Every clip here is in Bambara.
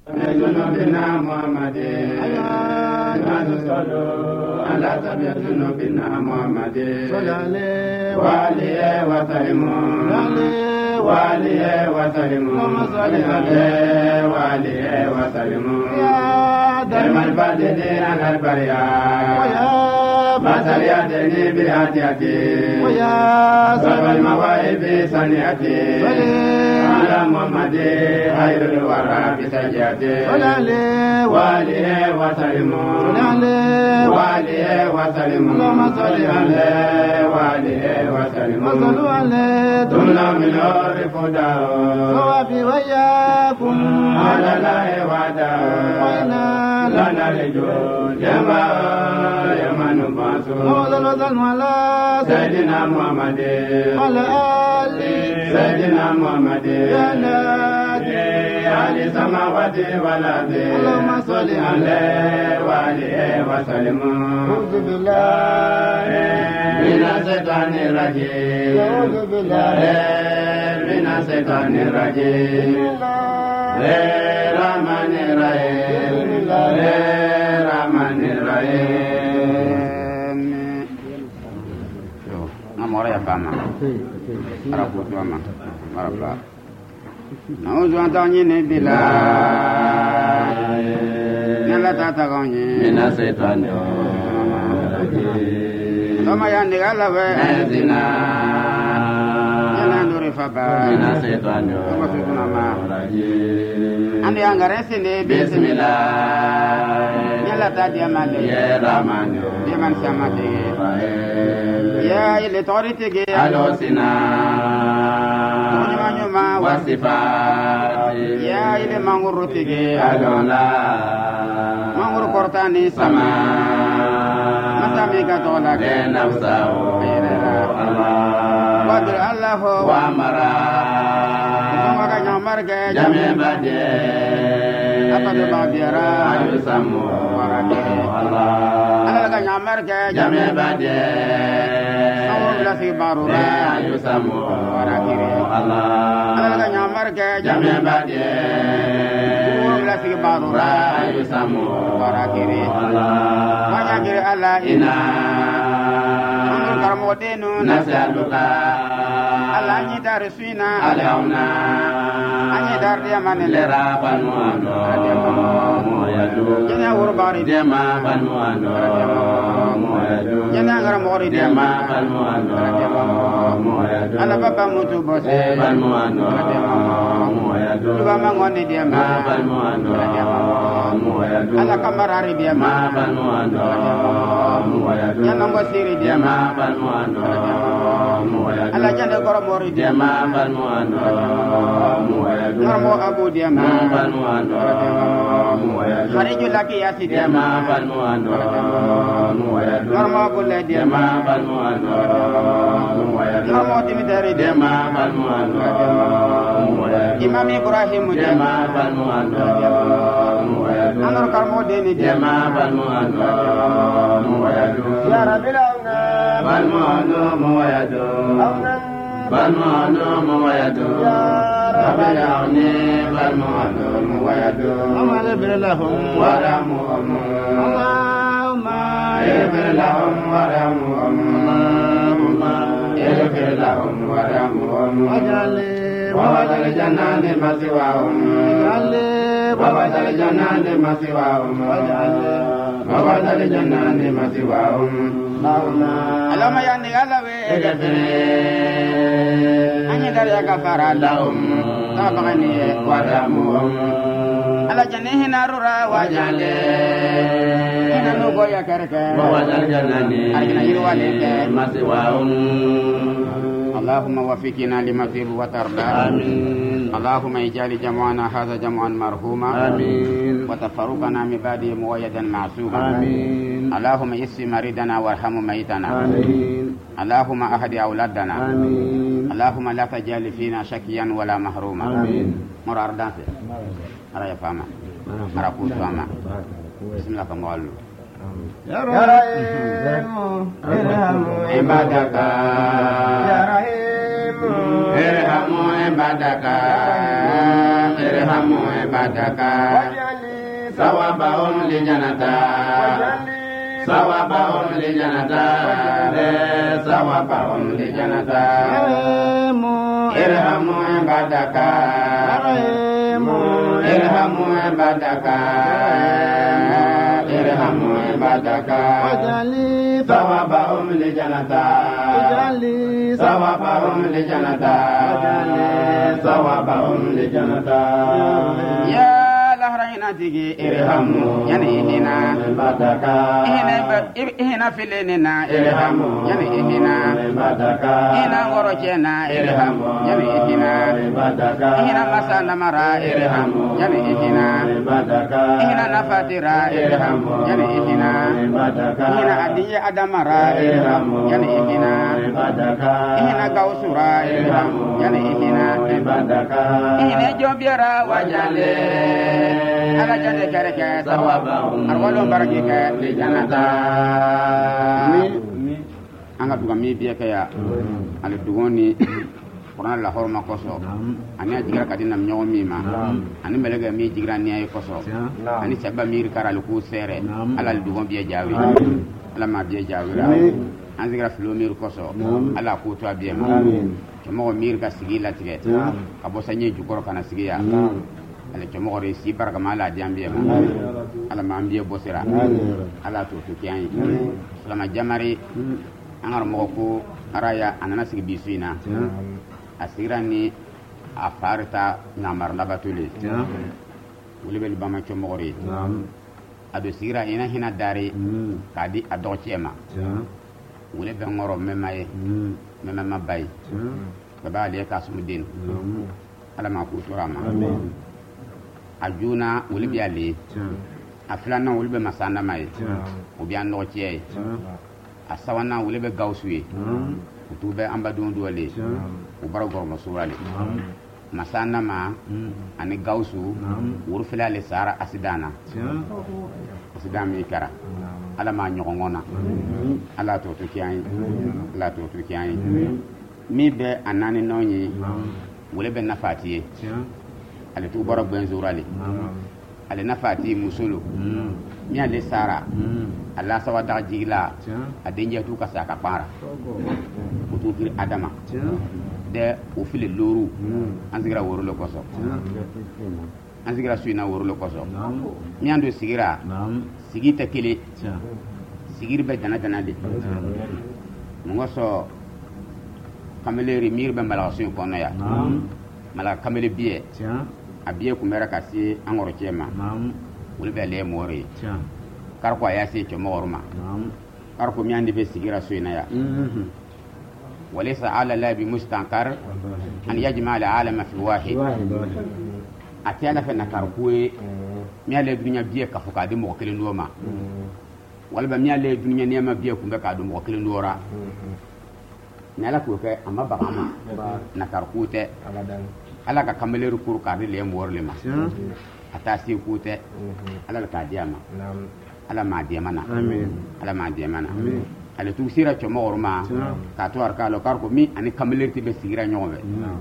ذنوبنا محمد صلوا على سبيل ذنوبنا محمد وعليه وسلموا وعليه وسلموا وعليه وسلموا دائما الفاتحين على البريات مثل يدني بهاتيتي صرف المواهب سنيتي على محمد خير الورى بسجيتي وعليه وسلموا وعليه وسلموا اللهم صل عليه وعليه وسلموا وصلوا عليه دمنا من نور فداه صوابي وياكم على الله وعده وإنا لا نرجو جماعة يمن وصل على سيدنا محمد وعلى آل سيدنا محمد يا نادي على السماوات والأرض اللهم صل عليه وعليه وسلم. أعوذ بالله من الشيطان الرجيم أعوذ بالله من الشيطان الرجيم الرحمن الرحيم الرحمن الرحيم. Namora ya fama. Arabu fama. Maraba. Nauzu antani bila. Nala tata gonye. Mina setan yo. Toma ya ndigala we. Zina. Yana nduri faba. Mina setan yo. Toma sutuna ma. Andi angare sinde bismillah. Nala tata male. Ya rahman yo. Diman samate. Ya ile torite alosina nyuma wasifati ya ile manguru tige alola manguru kortani sama masami ka tola ke nafsao Allah qadr Allah wa amara maka nyamar ke jame bade apa de babiara ayusamu warake Allah ala nyamar ke jame bade barura ayusamu warakire Allah ala nyamar ke jame bade la fi barura ayusamu warakire Allah wajagire Allah ina karmodenu nasaluka Allah ni darsuina alauna ani dar dia manelera panuano moyadu jena urbari dema panuano moyadu jena ngaramori dema panuano moyadu ala baba mutu bose panuano moyadu baba ngoni dema panuano moyadu ala kamarari dema panuano moyadu jena ngosiri dema panuano moyadu ala jena koromori dema panuano moyadu ngarmo abu dema panuano moyadu khariju laki yati dema panuano moyadu ngarmo abu le dema panuano moyadu ngarmo timiteri dema panuano moyadu imam ibrahim dema panuano moyadu anor karmo deni dema panuano moyadu ya rabbil alamin panuano moyadu panuano moyadu rabbil alamin panuano moyadu amal bilahum wa rahmuhum Allahumma ighfir lahum warhamhum Allahumma ighfir lahum warhamhum waj'al wabadal jannati maswahum wabadal jannati maswahum wabadal jannati maswahum Allahumma ya nigalawe anya dari kafara lahum tabaqani warhamhum ala jannati narura waj'al ya karaka wabadal jannati maswahum اللهم وفقنا لما فيه وترضى آمين اللهم اجعل جمعنا هذا جمعا مرحوما آمين وتفرقنا من بعده مؤيدا معصوما آمين اللهم اشف مريضنا وارحم ميتنا آمين اللهم اهد اولادنا آمين اللهم لا تجعل فينا شقيا ولا محروما آمين مرار دانس ara ya fama ara ku fama bismillah kamwalu ya rahim irhamu ibadaka ya rahim irhamu ibadaka irhamu ibadaka sawabahum li janata sawabahum li janata sawabahum li janata irhamu ibadaka irhamu ibadaka irhamu ibadaka sawabahum li janata sawabahum li janata sawabahum li janata ya lahrayna tigi irhamu yani ihina ibadaka ihina filenina irhamu yani ihina ibadaka ihina ngorochena irhamu yani ihina ibadaka ihina masana mara irhamu yani ihina ibadaka ihina nafatira irhamu yani ihina ibadaka ihina adiya adamara irhamu yani ihina ibadaka ihina gausura irhamu yani ihina ibadaka ihina jobiara wajale ala jande kereke sawabahum arwalo baraki ke li janata anga duga mi biya kaya ala dugoni Quran la horma koso ani ajigra kadina mnyo mima ani melega mi jigra ni ay koso ani sabba mir karal ku sere ala dugon biya jawi ala ma biya jawi an zigra filo mir koso ala ku to biya ma mo mir ka sigila tige ka bo sanye jukoro kana sigiya ala chomo re si baraka mala diambiya ala ma ambiya bosira ala to kiyan salama jamari angar mo ko araya anana sigi bisuina asirani afarta namar labatuli wuli bel bama chomo re ado sira ina hina dare kadi adochema wuli be ngoro memaye memma bay baba le kasumudin ala ma ko torama ajuna wuli biale aflana wuli be masanda mai o bian no tie asawana wuli be gausui utube amba don dole o baragor masurale masanda ma ani gausu wurfila le sara asidana asidami kara ala ma nyongona ala to kiyan ala to kiyan mi be anani nonyi wuli be nafatiye ale tu boro benzurale ale nafati musulu mi ale sara alla sawa da jigla adenje tu kasa ka para tu bir adama de o file loru anzigra woro le koso anzigra suina woro le koso mi ando sigira sigita kele sigir be dana de ngoso kameleri mir be malasin kono ya mala kamele biye abiye kumera kasi angoro chema wuli be le mori kar ko ya se chomo orma kar ko mi andi be sigira suina ya walaysa ala la bi mustankar an yajma al alama fi wahid atiana fe nakar kuwe mi ale dunya biye ka fuka di mo kelen doma wala ba mi ale dunya ne ma biye kumbe ka do mo kelen dora nala ko ke amma bagama nakar kute ala ka kameleru kur ka le morle ma atasi kute ala ka diama ala ma diama na amen ala ma diama na amen ala tu sira chomo orma ka to arka lo kar ko mi ani kameleru ti be sigira nyobe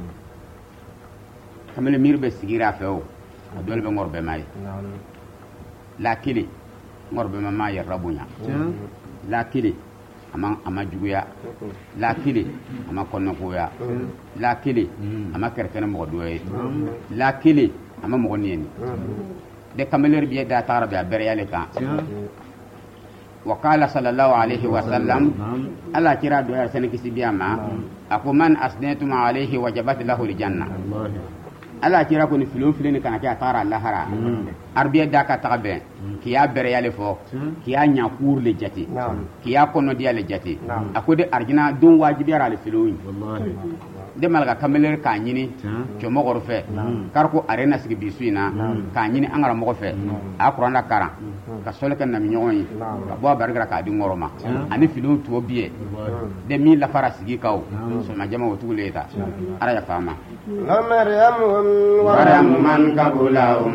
kamele mir be sigira feo adol be ngorbe may la kili ngorbe ma ya rabunya la kili ama juguya la kili ama konno koya la kili ama kerkene mo doye la kili ama mo neni de kameler biye da tarabe bere yale kan wa qala sallallahu alaihi wasallam ala kira do ya seneki sibiyama ako man asnaytum alaihi wajabat lahu aljanna ala kira ko ni filon fileni kana ka tara lahara arbiya da ka tabe kiya bere yale fo kiya nya kur le jati kiya kono dia le jati akode arjina don wajibi ara le filoni wallahi de malga kameler ka nyini to mo gorfe karko arena sigi bisuina ka nyini angara mo gofe akuranda kara ka sole kan na minyoyi ka bo bargra ka di ngoroma ani filon to biye de mi la fara sigi kaw so ma jama wotu leta ara ya fama ورم من قبلهم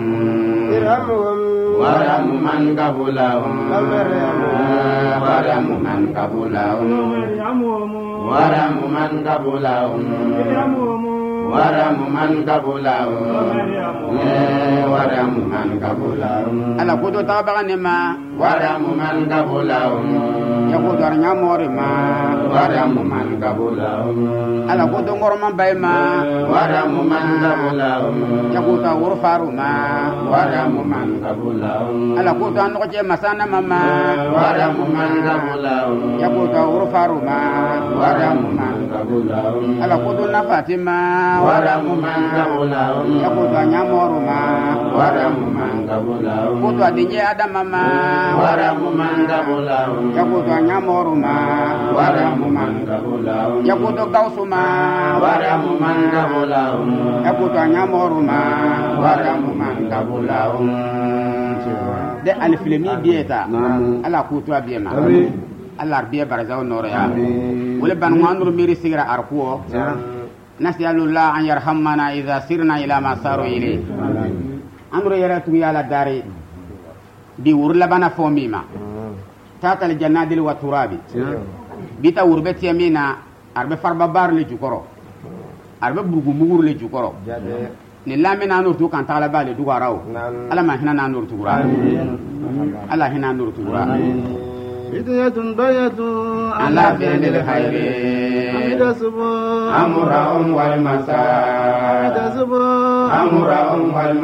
ورم من قبلهم ورم من قبلهم ورم من قبلهم ورم من قبلهم ورم من قبلهم ala kudo tabagani ma ورم من قبلهم yakudo arnya mori ma ورم من قبلهم ala kudo ngorman bay ma ورم من قبلهم yakudo urfaru ma ورم من قبلهم ala kudo anoje masana mama ورم من قبلهم yakudo urfaru ma ورم من قبلهم ala kudo nafati ma ورم من قبلهم yakudo anya moru ma ورم من قبلهم kudo adinje adama ma ورم من قبلهم yakudo anya moru ma ورم من قبلهم yakudo gausu ma ورم من قبلهم yakudo anya moru ma ورم من قبلهم de alifilemi bieta ala kuto abiema ala arbiya barazaw noro ya wala ban wandur miri sigra arkuo nas'alullah an yarhamana idha sirna ila ma saru ilay amru yaratu ya la dari di wurla bana fomima tata al jannadil wa turabi bita wurbet yamina arbe farba bar le jukoro arbe burgu mugur le jukoro ni lamina nur tu kan tala bale dugaraw ala ma hina na nur tugura ala hina nur tugura بدية بيت على فعل الخير حمد سبو أمرهم والمساء حمد سبو أمرهم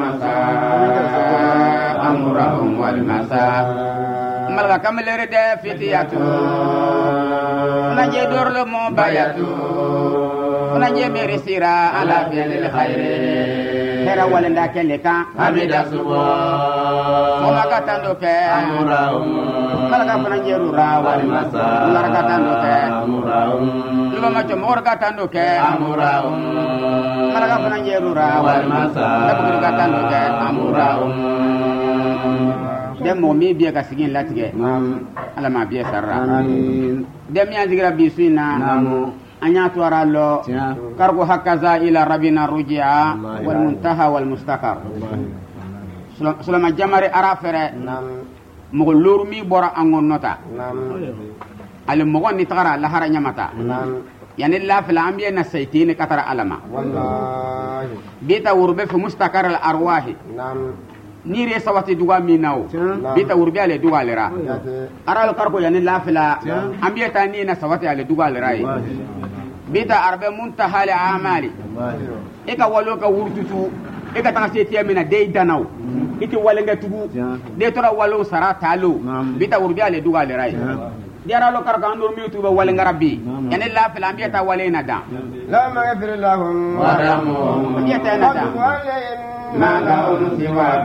والمساء أمرهم والمساء ملغا كمل رد فتياتو نجي دور لمو بياتو نجي مرسيرا على فعل الخير هرا ولندا كلكا حمد سبو وما كتندوك أمرهم ملغا فنجيرورا والمساء ملغا كتندوك أمرهم لما مور كتندوك أمرهم ملغا فنجيرورا والمساء لما كتندوك أمرهم dem mo mi biya ka sigin latige ala ma biya sarra dem ya zigra bisuina anya to arallo kargo hakaza ila rabbina rujia wal muntaha wal mustaqar sulama jamari arafere mo lor mi bora angon nota al mo ni tagara la hara nyamata yani la fil ambiya na saytini katara alama wallahi bita urbe fi mustaqar al arwahi nire sawati duga minao bita urbi ale duga lera aral karko yani lafila ambiya tani na sawati ale duga lera bita arbe muntaha li amali eka walo ka wurtutu eka tanga seti amina dei danau iti walenga tugu de tora walo sara talo bita urbi ale duga lera diara lo karko andur mi tuba walenga rabbi yani lafila ambiya ta walena da لا مغفر لهم ورحمهم ambiya ta na da ما لهم سواك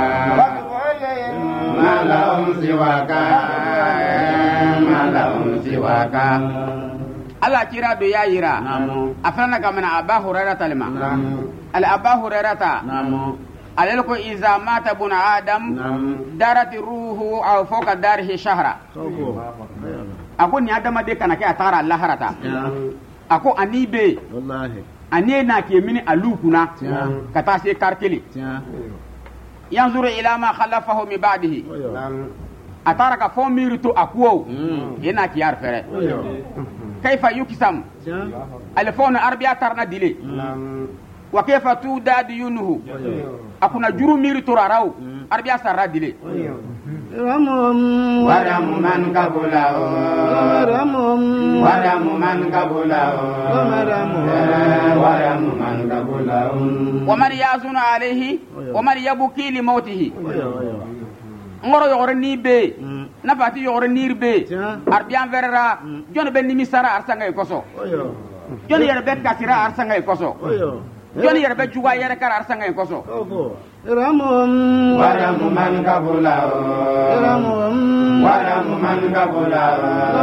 ما لهم سواك ما لهم سواك Allah kira do ya yira afana kamana aba hurairah talma al aba hurairah alal ko iza mata bun adam darati ruhu aw fawqa darihi shahra ako ni adama de kana ke atara Allah harata ako anibe والله ane na ke mini alukuna kata se karkeli yanzuru ila ma khalafahu min ba'dihi atara ka fo mirito akuo ina ki yar fere kayfa yukisam alfona arbiya tarna dile wa kayfa tudad yunuhu akuna juru mirito rarau arbiya sarra dile رمهم ورم من قبله رمهم ورم من قبله ورم من قبله ومن yazunu alayhi ومن yabki li mawtihi ngoro yore ni be na fati yore nir be arbiyan verra jon be nimi sara arsanga koso jon yere be kasira arsanga koso jon yere be juga yere kar arsanga koso رمهم ورم من قبله رمهم ورم من قبله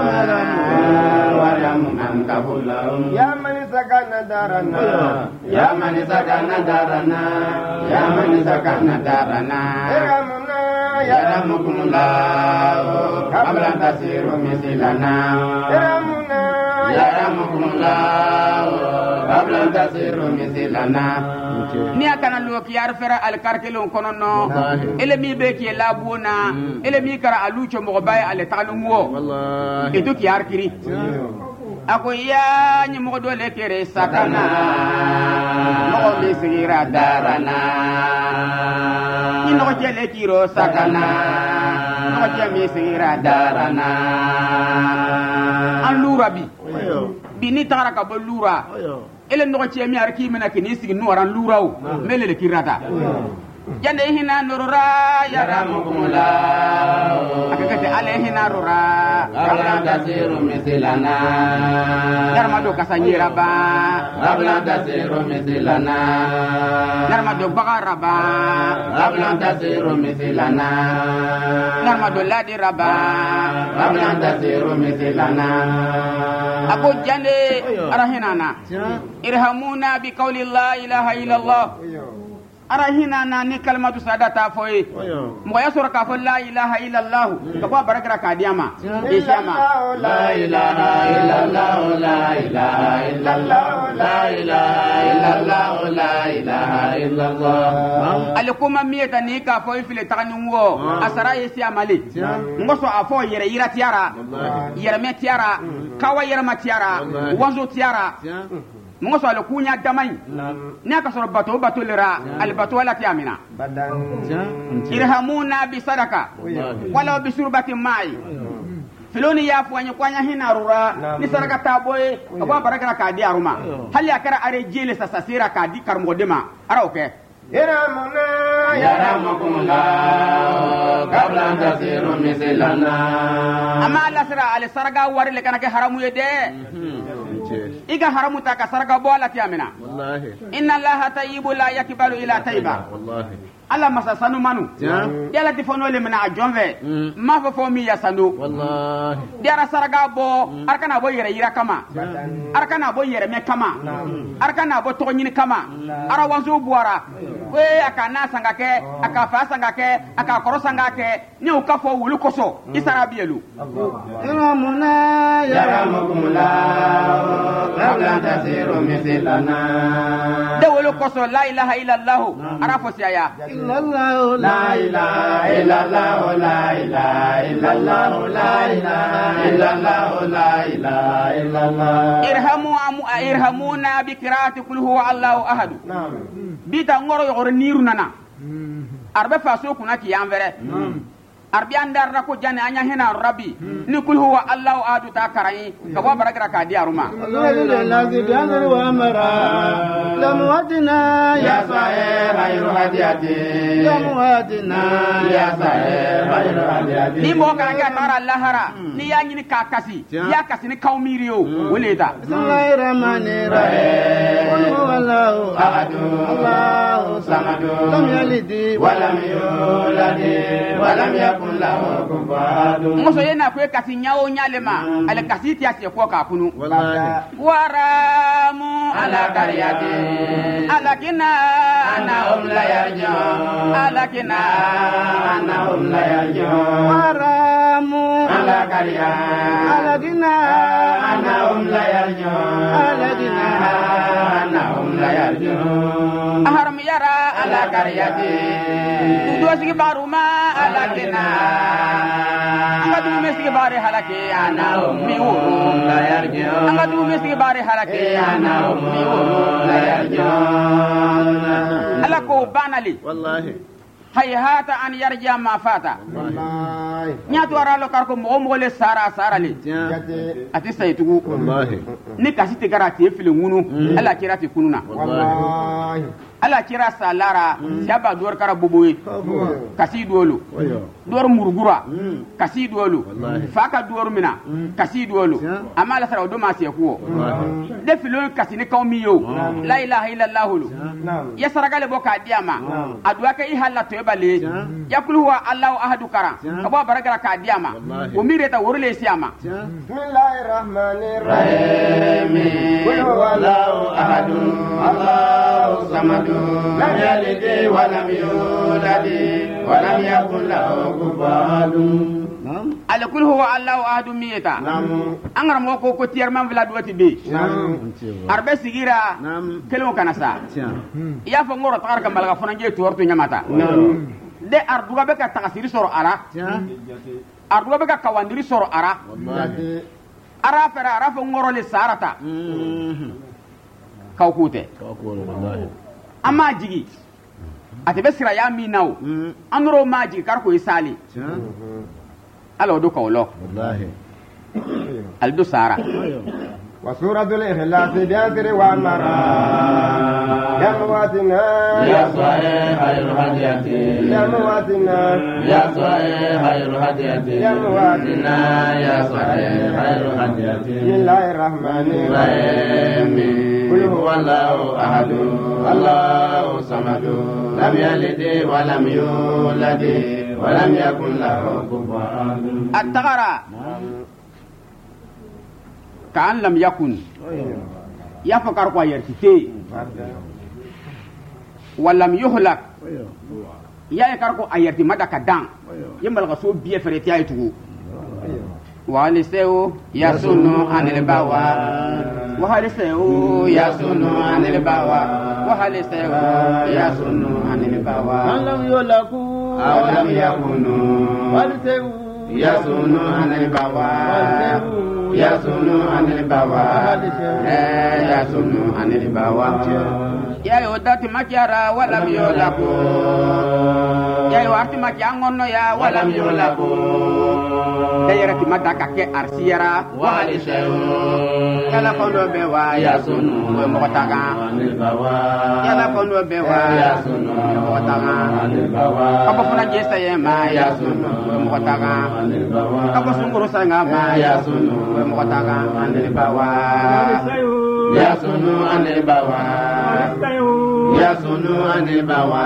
ورم من قبله يا من سكن دارنا يا من سكن دارنا يا من سكن دارنا رمنا يرحمكم الله قبل أن تسيروا مثلنا رمنا يرحمكم الله قبل أن تسيروا مثلنا ni akana lo ki yar fera al karkelo kono no ele mi be ki labuna ele mi kara alucho mo bay ale tanu wo والله eto ki yar kiri ako ya ni mo do le kere sakana mo mi sigira darana ni no jele kiro sakana no jemi sigira darana an lura bi ni tara ka bo lura ele no jemi arki mena kini sigi no ran luraw mele le kirata jande hina nurura yaramukumula akakate ale hina rura Ablan tasiru misilana yarmado kasanyira ba Ablan tasiru misilana yarmado bagara ba Ablan tasiru misilana yarmado ladi raba Ablan tasiru misilana ako jande arahinana irhamuna bi qawli la ilaha illallah arahina na ni kalmatu sadata foyi mo yasura ka la ilaha illallah ka ba barakara ka diama ishama la ilaha illallah la ilaha illallah la ilaha illallah la ilaha illallah alikuma miyeta ni ka foyi file tagani wo asara yesi amali ngoso afo yere yira tiara yere me tiara kawa yere ma tiara wanzo tiara mo so le kunya damay ne ka so bato lera al bato wala tiamina irhamuna bi sadaka wala bi surbati mai filoni ya fuanya kwanya hina rura ni sadaka taboy aba baraka ka di aruma hal ya kara are jele sasira ka di karmo dema ara oke Iramuna yaramukumullah qabla tasiru misilana ama la sira al sarga wari le kana ke haramu yede iga haramu ta ka sarga bo ala tiamina wallahi inna allaha tayyibu la yakbalu ila tayyiba wallahi alla masasanu manu yala tifono le mina ajonve ma fo mi yasanu wallahi diara sarga bo arkana bo yere yira kama arkana bo yere me kama arkana bo tognyini kama ara wanzo buara we akana sangake akafa sangake akakoro sangake ni ukafo wulu koso isara bielu Iramuna yaramukumullah qabla tasiru misilana de wulu koso la ilaha illallah arafo siaya illallah la ilaha illallah la ilaha illallah la ilaha illallah la ilaha illallah irhamuna bi qiraati qul huwa allahu ahad bita ngoro yoro niru nana arbe faso kuna ki yanvere arbi andar rako jane anya hena rabbi ni kul huwa allahu ahad ta karai ka wa baraka ka di aruma Alladhi bi'amri wa amara lam wadina ya sa'ir ghayru hadiyati lam wadina ya sa'ir ghayru hadiyati ni mo ka ga tara lahara ni ya nyini ka kasi ya kasi ni kaumiriyo weleta Bismillahir rahmanir rahim Qul huwallahu ahad Allahu samad lam yalid wa lam yulad wa lam yakul lahu kufuwan ahad muso yena ko kasi nyawo nyalema ale kasi ti ase ko ka kunu wallahi waramu ala qaryati alakina anahum la yarji'un alakina anahum la yarji'un Haramu ala qaryati Aladina anahum la yarji'un Aladina anahum la yarji'un aharam yara ala qaryati tudo sigi baruma alakina anga du mesigi bare halake ana mi wuru la yarji'un anga du mesigi bare halake ana mi wuru la yarji'un alako banali wallahi hayhata an yarja ma fata Wallahi nyatu aralo karko mo le sara le Jate ati saytugu wallahi ni kasite garati efile ngunu ala kirati kununa Wallahi ala kira salara siaba duwar kara boboye kasi duwolu duwar murgura kasi duwolu faka duwar mina kasi duwolu amma la sara do ma se kuwo de filo kasi ni kawmi yo la ilaha illallah ya saragale boka diama adwa ka ihalla to bale yakul huwa allah ahadu kara abo baragara ka diama o mireta worle siama Bismillahir rahmanir rahim qul huwallahu ahad allahu samad lam yalid wa lam yulad wa lam yakul lahu kufuwan ala kul huwa allah ahadu miyeta angara mo ko tier man vla duwati be arbe sigira kelmo kanasa ya fa ngoro tar ka malga fona nge torto nyamata de arduga be ka takasiri soro ara arduga be ka kawandiri soro ara arafara arafo ngoro le sarata kawkute amma jigi atebe sira ya minaw anro maji karko isali alo do kawlo wallahi aldo sara وسورة الإخلاص بأسر ومرا يا مواتنا يا صحيح خير هديتي يا مواتنا يا صحيح خير هديتي يا مواتنا يا صحيح خير هديتي بسم الله الرحمن الرحيم قل هو الله أحد الله الصمد لم يلد ولم يولد ولم يكن له كفوا أحد التغرى كأن لم يكن يفكر قويرتي ولم يهلك يا يكركو أيرتي مدى كدان يمبلغ سو بيه فريتي أيتو وهلسيو يسنو عن البوا وهلسيو يسنو عن البوا وهلسيو يسنو عن البوا أن لم يولكوا أو لم يكونوا وهلسيو يسنو عن البوا يسنو عن البوا يسنو عن البوا يا يودات مكيارا ولم يولكوا يا يوارت مكيانغونو يا ولم يولكوا دايرتي مداكا كي ارسيرا وهلسيو يلا كوندو بيوا يسنو ومغتاغا عن البوا يلا كوندو بيوا يسنو ومغتاغا عن البوا كابو فنا جيسا يما يسنو ومغتاغا عن البوا كابو سنغرو سانغا ما يسنو ومغتاغا عن البوا يسنو عن البوا يسنو عن البوا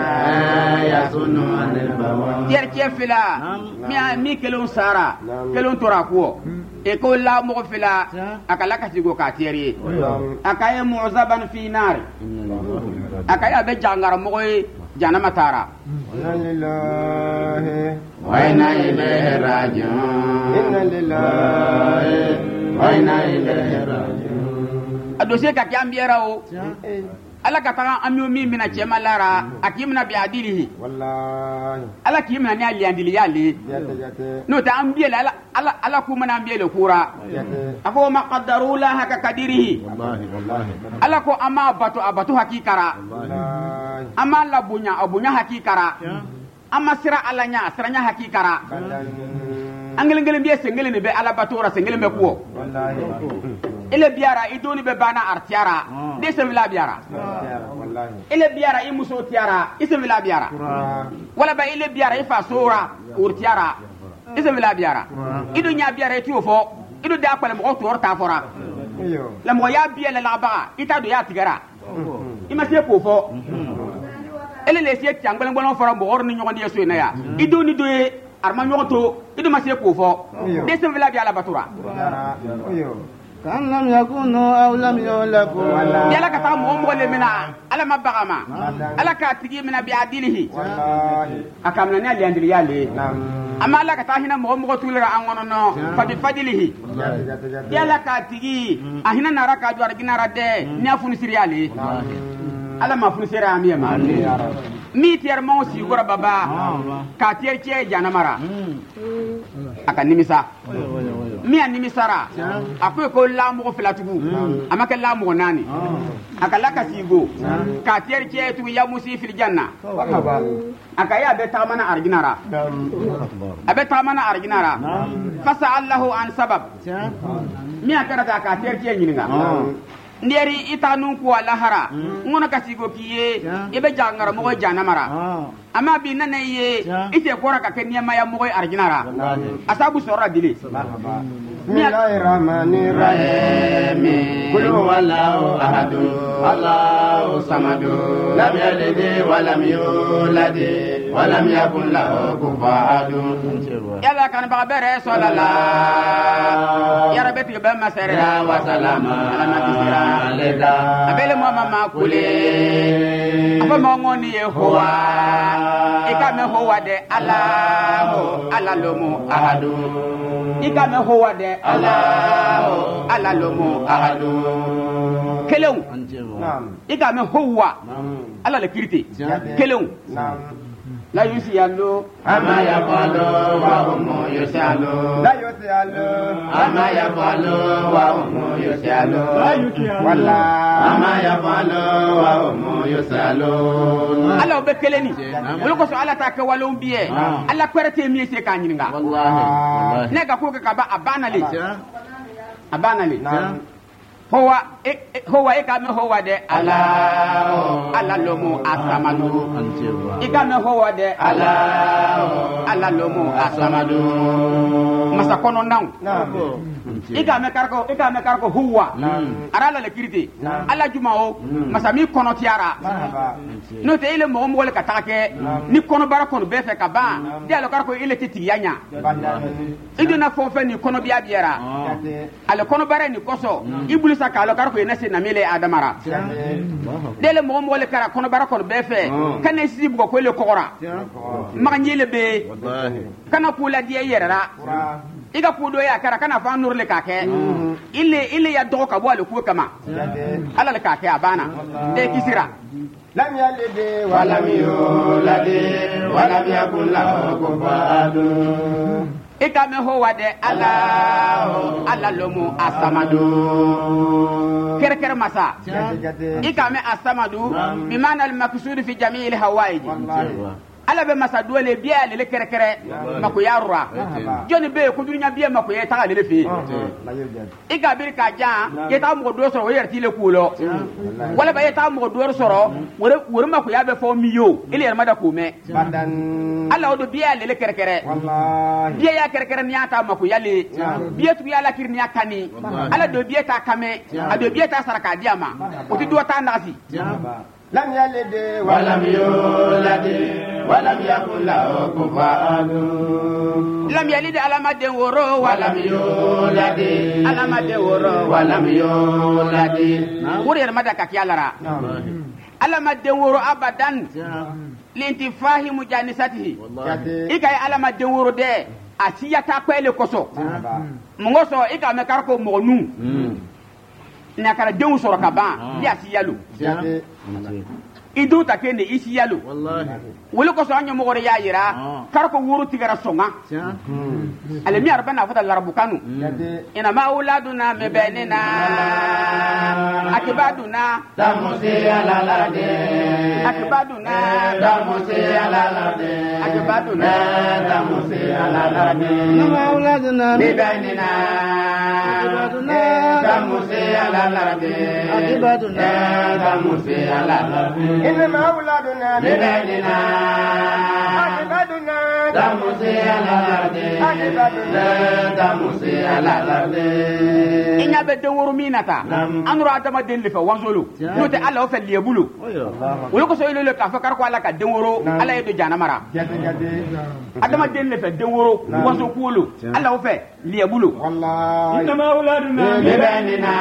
يسنو عن البوا تيركي فيلا مي كلون سارا كلون توراكو اكو لا مغفلا اكلا كاتيغو كاتيري اكاي معذبا في نار اكاي ابي جانغار مغوي جانما تارا إنا لله وإنا إليه راجعون إنا لله وإنا إليه راجعون adose ka kiambierawo ala ka taga amyo mi mina chema lara akimna bi adilihi والله ala kimna ni ali andili yali جات no ta ambiela ala ku mana ambiele kura ako ma qaddaru la haka kadirihi والله ala ko ama abatu hakikara والله ama abunya hakikara ama sira alanya siranya hakikara angele biye sengele ne be ala batura sengele be kuo والله ile biara idoni be bana artiara de se vila biara والله ile biara imuso tiara ise vila biara wala ba ile biara ifa sura urtiara ise vila biara idu nya biara etiofo idu da kwale mo to orta fora ايوه la mo ya biela la ba ita do ya tigara ima se ko fo ele le sie tiangbele ngbono fora mo orni nyogo ni yeso na ya idu ni do arma nyogo to idu ma se ko fo de se vila biara batura ايوه كأن لم يكونوا أو لم يولكوا yala ka taa mɔgɔ mɔgɔ le mina ala ma baga ma ala k'a tigi mina bi adilihi والله a ka mina ni ali andili yale نعم ama ala ka taa hinɛ mɔgɔ mɔgɔ tulira an kɔnɔ nɔ fadi fadilihi جات yala k'a tigi a hinɛ nara k'a jɔ ariginara dɛ ni a funisiri yale ala ma funisiri an miɛ ma mi tiyɛri mɔgɔ sigi kɔrɔ baba k'a tiyɛri cɛ janamara a ka nimisa mi a nimisara a ko lamɔgɔ fila tugu a ma kɛ lamɔgɔ naani a ka la ka sigo k'a tiyɛri cɛ tugu ya musi filijanna a ka ye a bɛ tagamana ariginara a bɛ tagamana ariginara fasa allahu an sabab mi a kɛra ta k'a tiyɛri cɛ ɲininka nderi ita nun ko lahara ngono ka sigo kiye e be jangara mo janamara ama bi nana ye ite kora ka kenya ya mo arginara asabu sora dile بسم الله الرحمن الرحيم قل هو الله أحد الله الصمد لم يلد ولم يولد ولم يكن له كفوا أحد yalla kan ba bere solala ya rabbi ti ba masara wa salama alayka abele mo mama kule apa mo ngoni ye huwa ika me huwa de ala lomo ahadu ika me huwa de ala lomo ahadu kelon نعم ika me huwa ala le kirite kelon نعم لا يسألوا أما يفعلوا وهم يسألون لا يسألوا أما يفعلوا وهم يسألون لا يسألوا والله أما يفعلوا وهم يسألون الله بكلني ولكو سؤال تاك ولون بيه الله كرتي ميسي كانينغا والله نيغا كوكا كبا أبانا لي هو إكامي هو ده الله لومو أسامدو إكامي هو ده الله لومو أسامدو مسا كونو ناو إكامي كاركو هو أرالا لكيرتي الله جمعو مسا مي كونو تيارا نوتي إلي مغمو لك تاكي ني كونو بارا كونو بيفي كبا دي ألو كاركو إلي تتيانيا إدو نفوفي ني كونو بيا بيارا ألو كونو بارا ني كوسو إبولي sakalo karko inase na mele adamara dele mo mo le kara kono bara kono befe kana sisi bugo ko le kokora maganyele be kana kula die yerara iga kudo ya kara kana fa nur le kake ile ya do ka bo le ku kama ala le kake abana de kisira لم يلد ولم يولد ولم يكن له كفوا أحد ikame ho wade Allah lomu asamadu kere masa ikame asamadu bimana al maqsud fi jami' al hawaij ala be masa dole biya le kere mako yarura joni be ko dunya biya mako ye taga le fi iga bir ka ja ye ta mo do soro yer ti le kulo wala ba ye ta mo do soro wore mako ya be fo miyo ile yer mada ko me ala do biya le kere wallahi biya ya kere ni ata mako yale biya tu yala kirni akani ala do biya ta kame ado biya ta saraka diama o ti do ta ndasi لم يلد ولم يولد ولم يكن له كفوا أحد لم يلد على مد ورو ولم يولد على مد ورو ولم يولد وري المدى كيالا على مد ورو أبدا لانتفاه مجانسته إيكاي على مد ورو ده أسيا تاكويل كوسو مغوسو إيكا مكاركو مغنو nakara denw sɔrɔ ka ban ya siyalu idu ta kende isiyalu wallahi wala ko so anya mo gore ya yira karko wuru tigara songa ale mi arba na fata larabukanu ina ma auladuna mebenina akibaduna damusi alalade akibaduna damusi alalade akibaduna damusi alalade ما أولادنا mebenina damusi alalade akibaduna damusi alalade إنما أولادنا mebenina akibaduna damusi alalade damusi alalade inya be den woro minata anura adama den le fa wanzolo no te ala o fe liebulu wolo ko so ile le ka fa kar ko ala ka den woro ala e do jana mara adama den le fe den woro wanzo kuolo ala o fe liebulu والله inna auladuna mebenina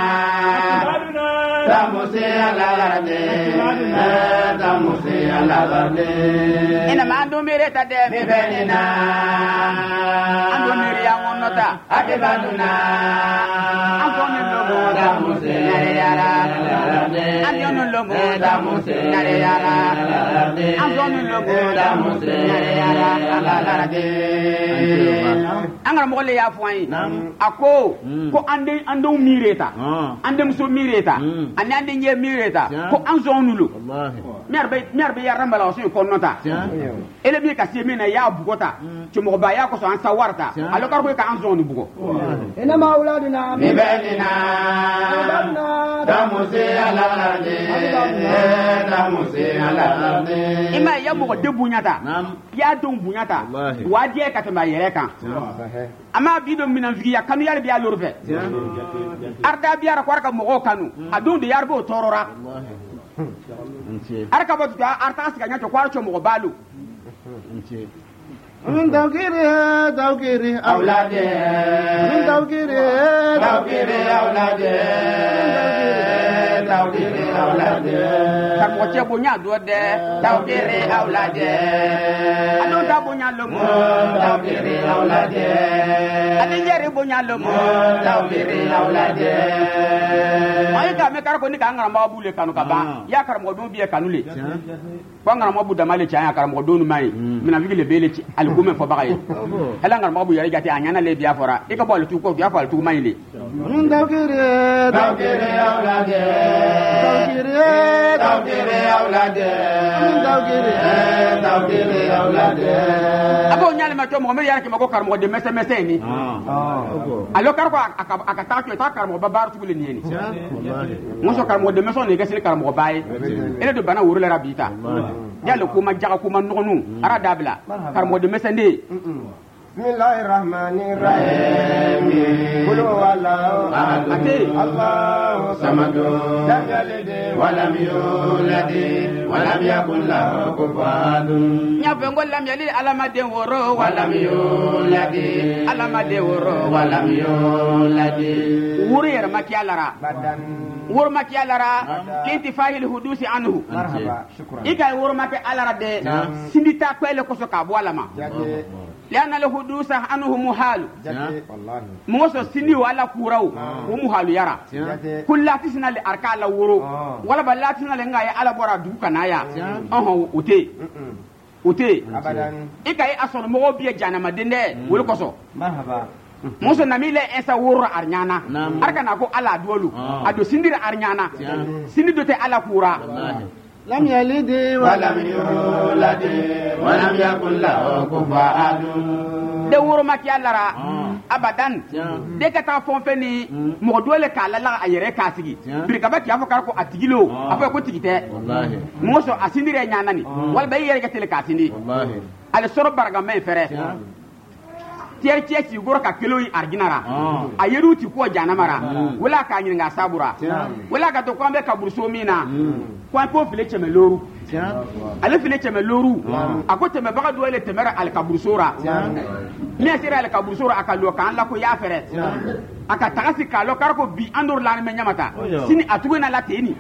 damusi alalade damusi alalade ina ma ando mere ta de mebenina ando mere ya wonnota akibaduna ando ni logo damusi yara ando ni logo damusi yara ando ni logo damusi yara alalade angara mo le ya fwai ako ko ande mireta ande muso mireta ande nye mireta ko anzonulu wallahi merbe ya rambala o so ko nota ele bi ka se mena ya bugota ci mo ba ya ko so an sawarta alo kar ko ka anzonu bugo إنما أولادنا mebenina damusi alalade damusi alalade ima ya mo de bunyata ya don bunyata wa die ka tama yere kan ama bi do minan fiya kanu yar bi alorfe arda bi ara ko arka mo kanu adun de yarbo torora arka bo arta asga nyato ko archo mo balu من توكيره أولاده من توكيره أولاده Kamo che bunya do de tawdere awlade ado da bunya lomo tawdere awlade ade yere nyalo mo tawfiri awlade ay ka me kar ko ni ka ngara ma bule kanu ka ba ya kar mo do biye kanule ko ngara mo bu damale cha ya kar mo do nu mai mina bigile bele ci al gumen fo bagaye hala ngara mo bu yari gati anyana le biya fora e ka bol tu ko biya fora tu mai le tawfiri awlade tawfiri awlade tawfiri awlade abo nyale ma to mo me yar ki ma ko kar mo de mese ni alo kar ko aka ta to ta kar mo babar tu le ni ni mo so kar mo de meso ni gasili kar mo baye ele do bana wuro le rabita yalla ko ma jaga ko ma nonu ara dabla kar mo de mese ndi Bismillahirrahmanirrahim. Qul huwallahu ahad. Allahu samad. Lam yalid wa lam yulad wa lam yakul lahu kufuwan. Nya bengo lam yalid alama de woro Wa lam yulad alama de woro wa lam yulad. wuro yer makiyalara Badan. wuro makiyalara kinti fahil hudusi anhu Marhaba. Shukran. ika wuro makiyalara de sindita kwele ko so ka bolama Jadi لأن الحدوث عنه محال والله. موسى سني ولا كوراو ومحال يرى Jadi كل لا تسنا لأركان لورو ولا بلا تسنا لنغاية على برا دوكا نايا أوتي أوتي abadan. إيكاي أصلا مو بيا جانا مدينة ولا كوسو Marhaba. موسى نميلة إنسا ورا أرنيانا أركان أكو على دولو أدو سندير أرنيانا سندي دوتي على كورا لم يلد ولم يولد ولم يكن له كفوا de wuro makiyalara abadan de ka ta fon feni mo dole ka lala ayere ka sigi birka ba kiya fokar ko atigilo afa ko tigite wallahi mo so asindire nyanani wal bay yere ka tele ka sindi wallahi ale soro barga me fere tier ci goro ka kilo yi arginara ayeru ti ko janamara wala ka nyin nga sabura wala ka to ko ambe ka burso mina ko ko file cheme loru ale file cheme loru akote me baga dole temera al kabursura mi asira al kabursura aka lo kan la ko ya fere aka tagasi ka lo kar ko bi andor la me nyamata sini atugo na la teni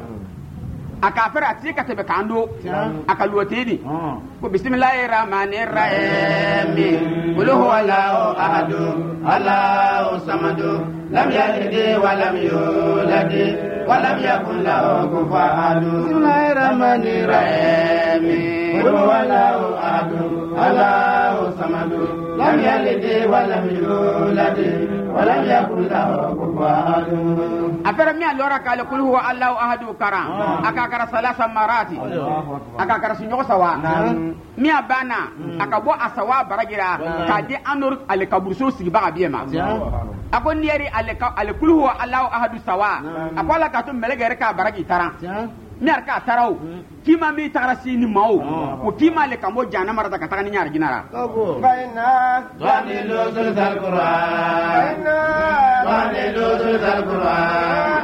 aka fere ati ka tebe kando aka lo teni ko bismillahir rahmanir rahim qul huwallahu ahad allahu samad lam yalid wa lam yulad ولم يكن له كفوا أحد بسم الله الرحمن الرحيم قل هو الله أحد الله الصمد لم يلد ولم يولد ولم يكن له كفوا أحد أفرم يا لورا قال قل هو الله أحد كرام أكاكر ثلاث مرات أكاكر سنيو سوا ميا بانا أكابو أسوا برجرا كادي أنور على كبرسو سيبا بيما أكو نيري على كل هو الله أحد سوا أكو لا كاتو ملغير كا برجي ترى ميار كا تراو كيما مي ترسيني ماو وكيما لكامو جانا مرتا كتاني نيار جنارا فإنا ضللوا ثلث القرآن ضللوا ثلث القرآن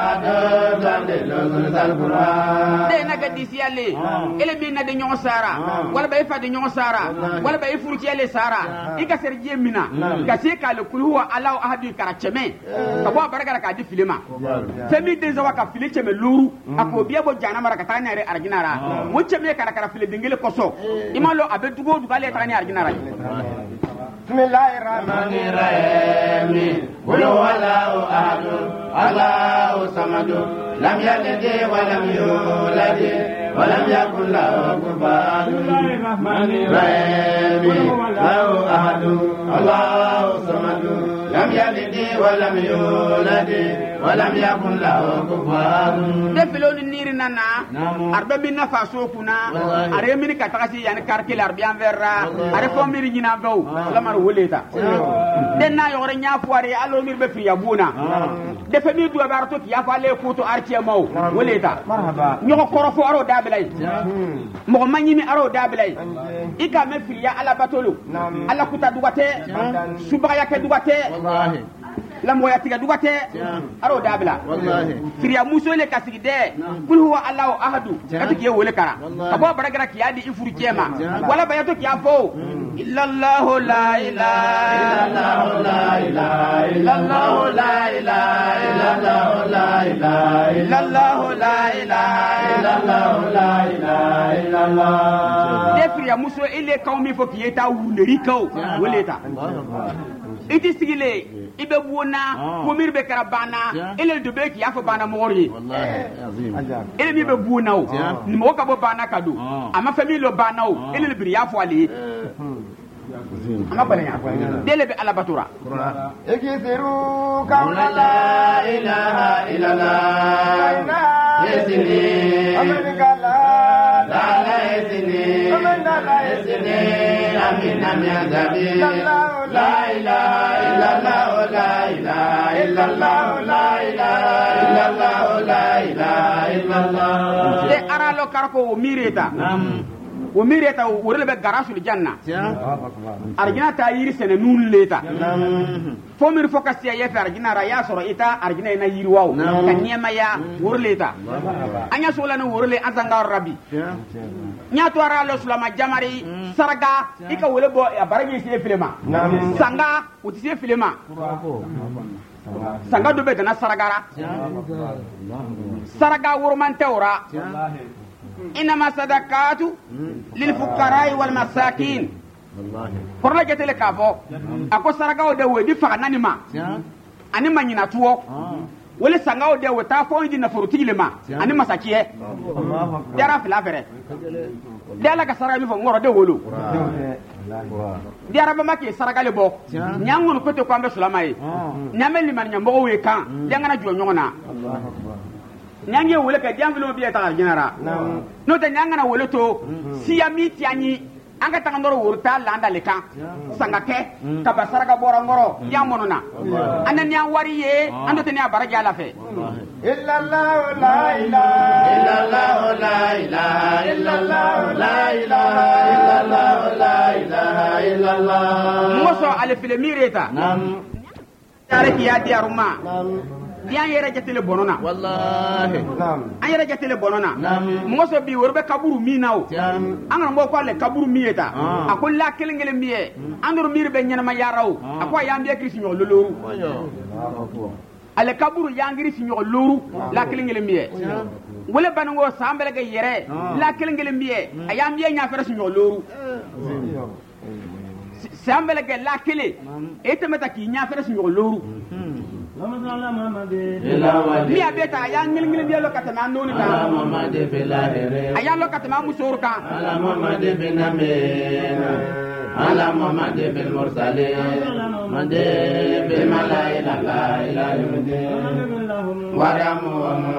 de naga disiale ele mi na de nyon sara wala bay fa de nyon sara wala bay furtiele sara ika serje mina ka se ka le kulhu ala ahadi karacheme ka bo baraka ka di filima femi de zawa ka fili cheme luru ako biya bo jana mara ka tanya re arginara mo cheme kara kara fili dingile koso imalo abe dugo dugale tanya arginara بسم الله الرحمن الرحيم قل هو الله أحد الله الصمد لم يلد ولم يولد ولم يكن له كفوا بسم الله الرحمن الرحيم قل هو الله أحد الله الصمد لم يلد ولم يولد ولم يكن له كفوا defiloni niri nana arbe minna faso kuna are mini katasi yani karkel arbian verra are ko miri nyina baw lamar woleta den na yore nya fuare allo mir be fiya buna defe mi do barto ki ya fale kuto artie maw woleta مرحبا nyoko korofo aro dabilay mo manyimi aro dabilay ika me fiya ala batolo ala kuta dugate subaga yake dugate wallahi lambo ya tiga dugate aro dabila wallahi firiya musole kasigide kul huwa allah ahadu kati ke wole kara abo baragara ki yadi ifuru kema wala bayato ki afo illa allah la ilaha illa allah la ilaha illa allah la ilaha illa allah la ilaha illa allah la ilaha illa allah de firiya muso ile kaumi fo ki yeta wuleri kaw woleta iti sigile ibe buona ko mir be karabana ele do be ki afa bana mori wallahi azim ele mi be buona o ni mo ka bo bana kadu ama famille lo bana o ele le biri afo ali ama bana ya dele be alabatura ekiziru kauna la ilaha illallah yesini amerikala la yesini amandala yesini amina miazabi la ilaha illallah la ilaha illallah la ilaha illallah la ilaha illallah de aralo karko mireta o mireta o rele be garasul janna arjina ta yiri sene nun leta fo mir focus ya yefe arjina ra ya soro ita arjina na yiri waw kan niema ya worleta anya sola no worle azanga rabbi nya to aralo sulama jamari saraga ika wole bo ya baragi se filema sanga uti se filema sanga do be na saragara saraga wormante ora إنما صدقات للفقراء والمساكين فرلا جت لك أفو أكو سرقة وده ودي فغناني ما أني ما يناتو ولا سرقة وده وتافو يدي نفروتي لما أني مساكيه دارا في لافره دارا كسرقة مي فمورا ده ولو دارا بماكي سرقة لبو نيانغون كتو كامل سلامي نيامل لمن نيامبو ويكان ديانغنا جو نيونا nyange wole ka jamvilo biya ta jinara no ta nyanga na wole to siya miti anyi anga ta ndoro wurta landa leka sangake ka basara ka bora ngoro ya monona anan ya wariye ando te ne baraja la fe illa allah la ilaha illa allah la ilaha illa allah la ilaha illa allah la ilaha illa allah moso ale file mireta tare ki ya diaruma dian yere jatele bonona wallahi an yere jatele bonona mo so bi worbe kaburu minaw an mo ko le kaburu miyeta akol la kelengele miye andor mir be nyana ma yaraw akwa yambe krisi nyo loloru ale kaburu yangiri si nyo loru la kelengele miye wala banango sambele ga yere la kelengele miye ayambe nya fere si nyo loru sambele ga la kele etemeta ki nya fere si nyo loru mi abeta ya ngil bielo katama noni ta aya lo katama musur ka ala muhammad bin amin ala muhammad bil mursalin mande bil malaika la ilaha illallah wa ramu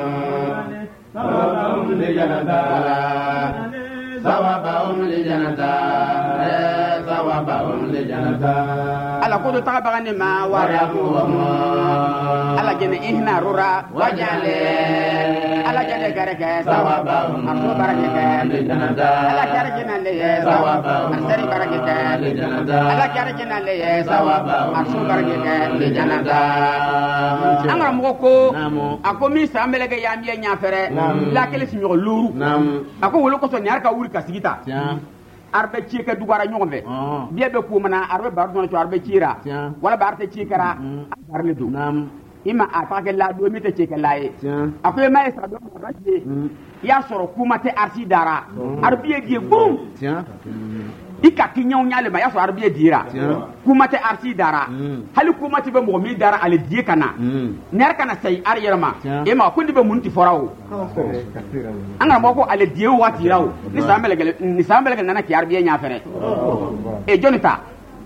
li janata sawabahum li janata sawabahum li janata ala ko do ta bagane ma wa ramu ala jene ihna rura wajale ala jene gareke sawabahum arso barakeke ala kare jene le sawabahum arsari barakeke ala kare jene le sawabahum arso barakeke le janada amara moko akomi sambele ga yamye nyafere la kele si nyo luru ako wolo ko to nyar ka wuri ka sigita arbe ciika dugara ñogombe biebe ko mana arbe bardo to arbe ciira wala barte ciikara arle du ima atake la do mi te ciika laye akoy may sa do raje ya soro kuma te arsi dara arbiye die gum ika kinyaw nyale ma ya so arbiye dira kuma te arsi dara hali kuma te be mo mi dara ale die kana ner kana sai ar yerma e ma kundi be munti forawo anga mo ko ale die wati rawo ni sambele nana ki arbiye nya fere e jonita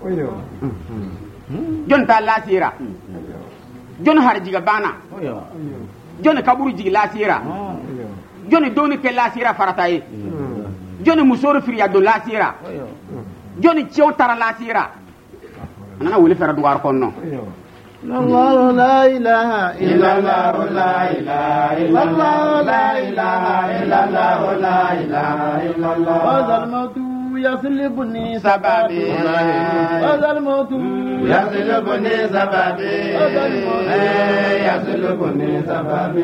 jonta la sira jon harjiga bana jon kaburu jigi la sira jon doni ke la sira farataye jon musoro firiya do la sira joni ciw tara la sira nana wuli fera dugar konno الله لا إله إلا الله لا إله إلا الله لا إله إلا الله لا إله إلا الله هذا الموت يسلبني سبابي هذا الموت يسلبني سبابي يسلبني سبابي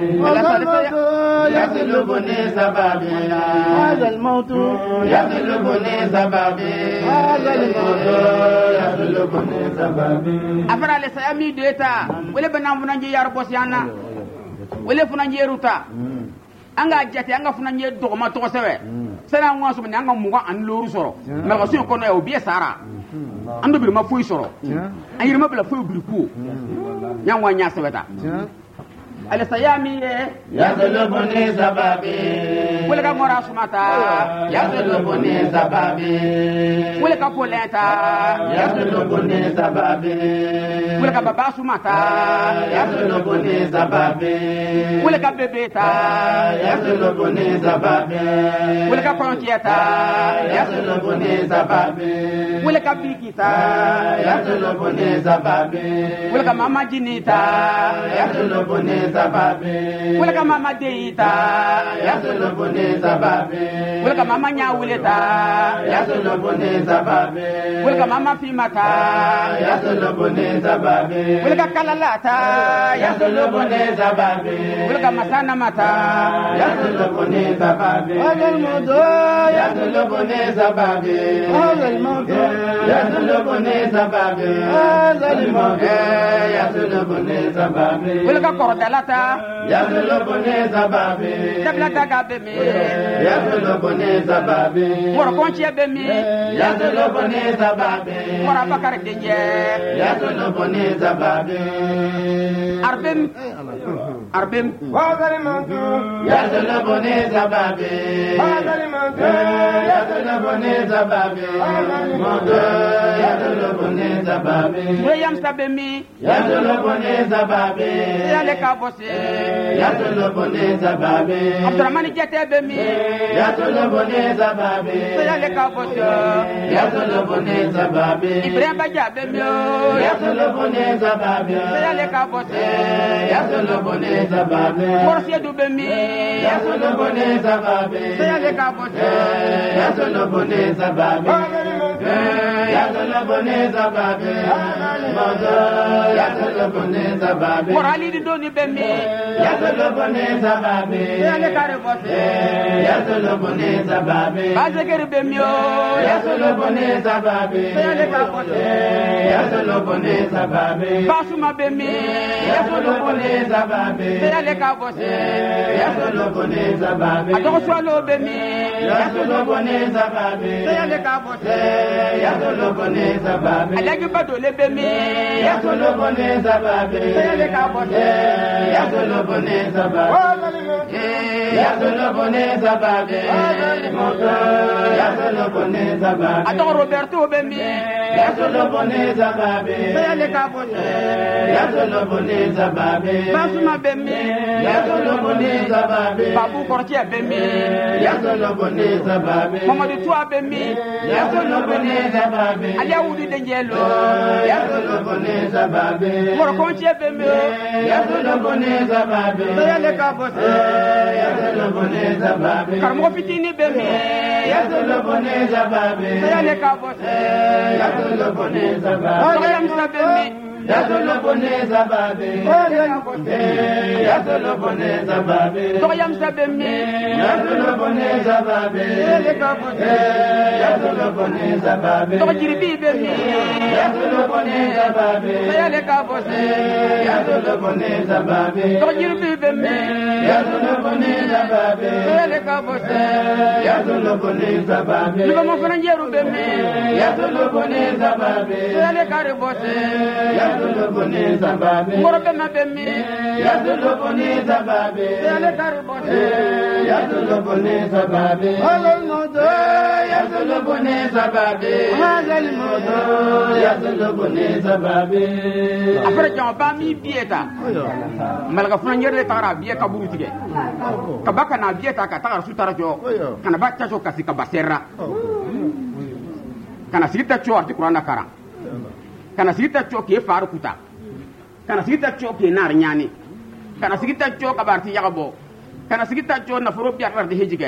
يسلبني سبابي هذا الموت يسلبني سبابي هذا الموت يسلبني سبابي afara le sayami deta wele banam funanje yar bosiana wele funanje ruta anga jati anga funanje dogma to sewe sana ngwa so anga muga an loru soro me ko su ko no e obi sara ando bir ma foyi soro ayir ma bla foyi bir ku nya wa nya sabata ala sayami yatlubuni sababi wala ka mora sumata yatlubuni sababi wala ka polenta yatlubuni sababi wala ka baba sumata yatlubuni sababi wala ka bebeta yatlubuni sababi wala ka kontieta yatlubuni sababi wala ka bikita yatlubuni sababi wala ka mama jinita yatlubuni sababi wala ka mama deita yatlubuni sababi wala ka mama nyawuleta yatlubuni sababi wala ka mama fimata yatlubuni sababi wala ka kalalata yatlubuni sababi wala ka masana mata yatlubuni sababi هذا الموضوع yatlubuni sababi هذا الموضوع yatlubuni sababi هذا الموضوع yatlubuni sababi wala ka kordalata yatlubuni sababi dabla daga bemi yatlubuni sababi wala konche bemi yatlubuni sababi wala bakar denje yatlubuni sababi arbem هذا الموضوع yatlubuni sababi هذا الموضوع yatlubuni sababi yatlubuni sababi wayam sabemi yatlubuni sababi yale ka bosse yatlubuni sababi abdurrahman jete bemi yatlubuni sababi yale ka bosse yatlubuni sababi ibrahim baja bemi yatlubuni sababi yale ka bosse yatlubuni sababi korse du bemi yatlubuni sababi yale ka bosse yatlubuni sababi yatlubuni sababi yatlubuni sababi morali di doni bemi yatlubuni sababi yale ka re bosse yatlubuni sababi bazekere bemi yatlubuni sababi yale ka bosse yatlubuni sababi basuma bemi yatlubuni sababi yale ka bosse yatlubuni sababi adogo swalo bemi yatlubuni sababi yale ka bosse yatlubuni sababi alagi badole bemi yatlubuni sababi yale ka bosse yatlubuni sababi yatlubuni sababi yatlubuni sababi adogo roberto bemi yatlubuni sababi yale ka bosse yatlubuni sababi basuma bemi yatlubuni sababi babu korche bemi yatlubuni sababi mamadou toa bemi yatlubuni sababi alia wudi denjelo yatlubuni sababi moro konche bemi yatlubuni sababi yale ka bosse yatlubuni sababi karmo fitini bemi yatlubuni sababi yale ka bosse yatlubuni sababi yam sa bemi yatlubuni sababi yatlubuni sababi yam sa bemi yatlubuni sababi yale ka bosse yatlubuni sababi jirbi bemi yatlubuni sababi yale ka bosse yatlubuni sababi jirbi bemi yatlubuni sababi yale ka bosse yatlubuni sababi nuba mo fana njeru bemi yatlubuni sababi yale ka re bosse yatlubuni sababi moro bema bemi yatlubuni sababi yale ka re bosse yatlubuni sababi هذا الموضوع yatlubuni sababi هذا الموضوع yatlubuni sababi afra jama ba mi bieta malga funa nyerde tara biye ka buru tige ka baka na bieta ka tara sutara jo kana ba tajo kasi ka baserra kana sita cho arti qur'ana kara kana sita cho ke faru kuta kana sita cho ke nar nyani kana sita cho ka barti yagabo kana sita cho na furo biya arti hejige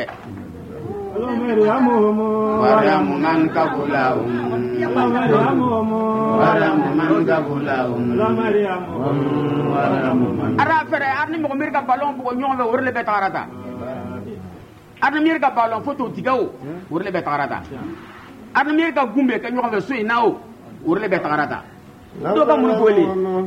waramu man kabulahum waramu man kabulahum waramu man ara fere arni mo mir ka balon bu nyombe worle be tarata arni mir ka balon photo tigawo worle be tarata arni mir ka gumbe ka nyombe so inawo worle be tarata do ba mun goli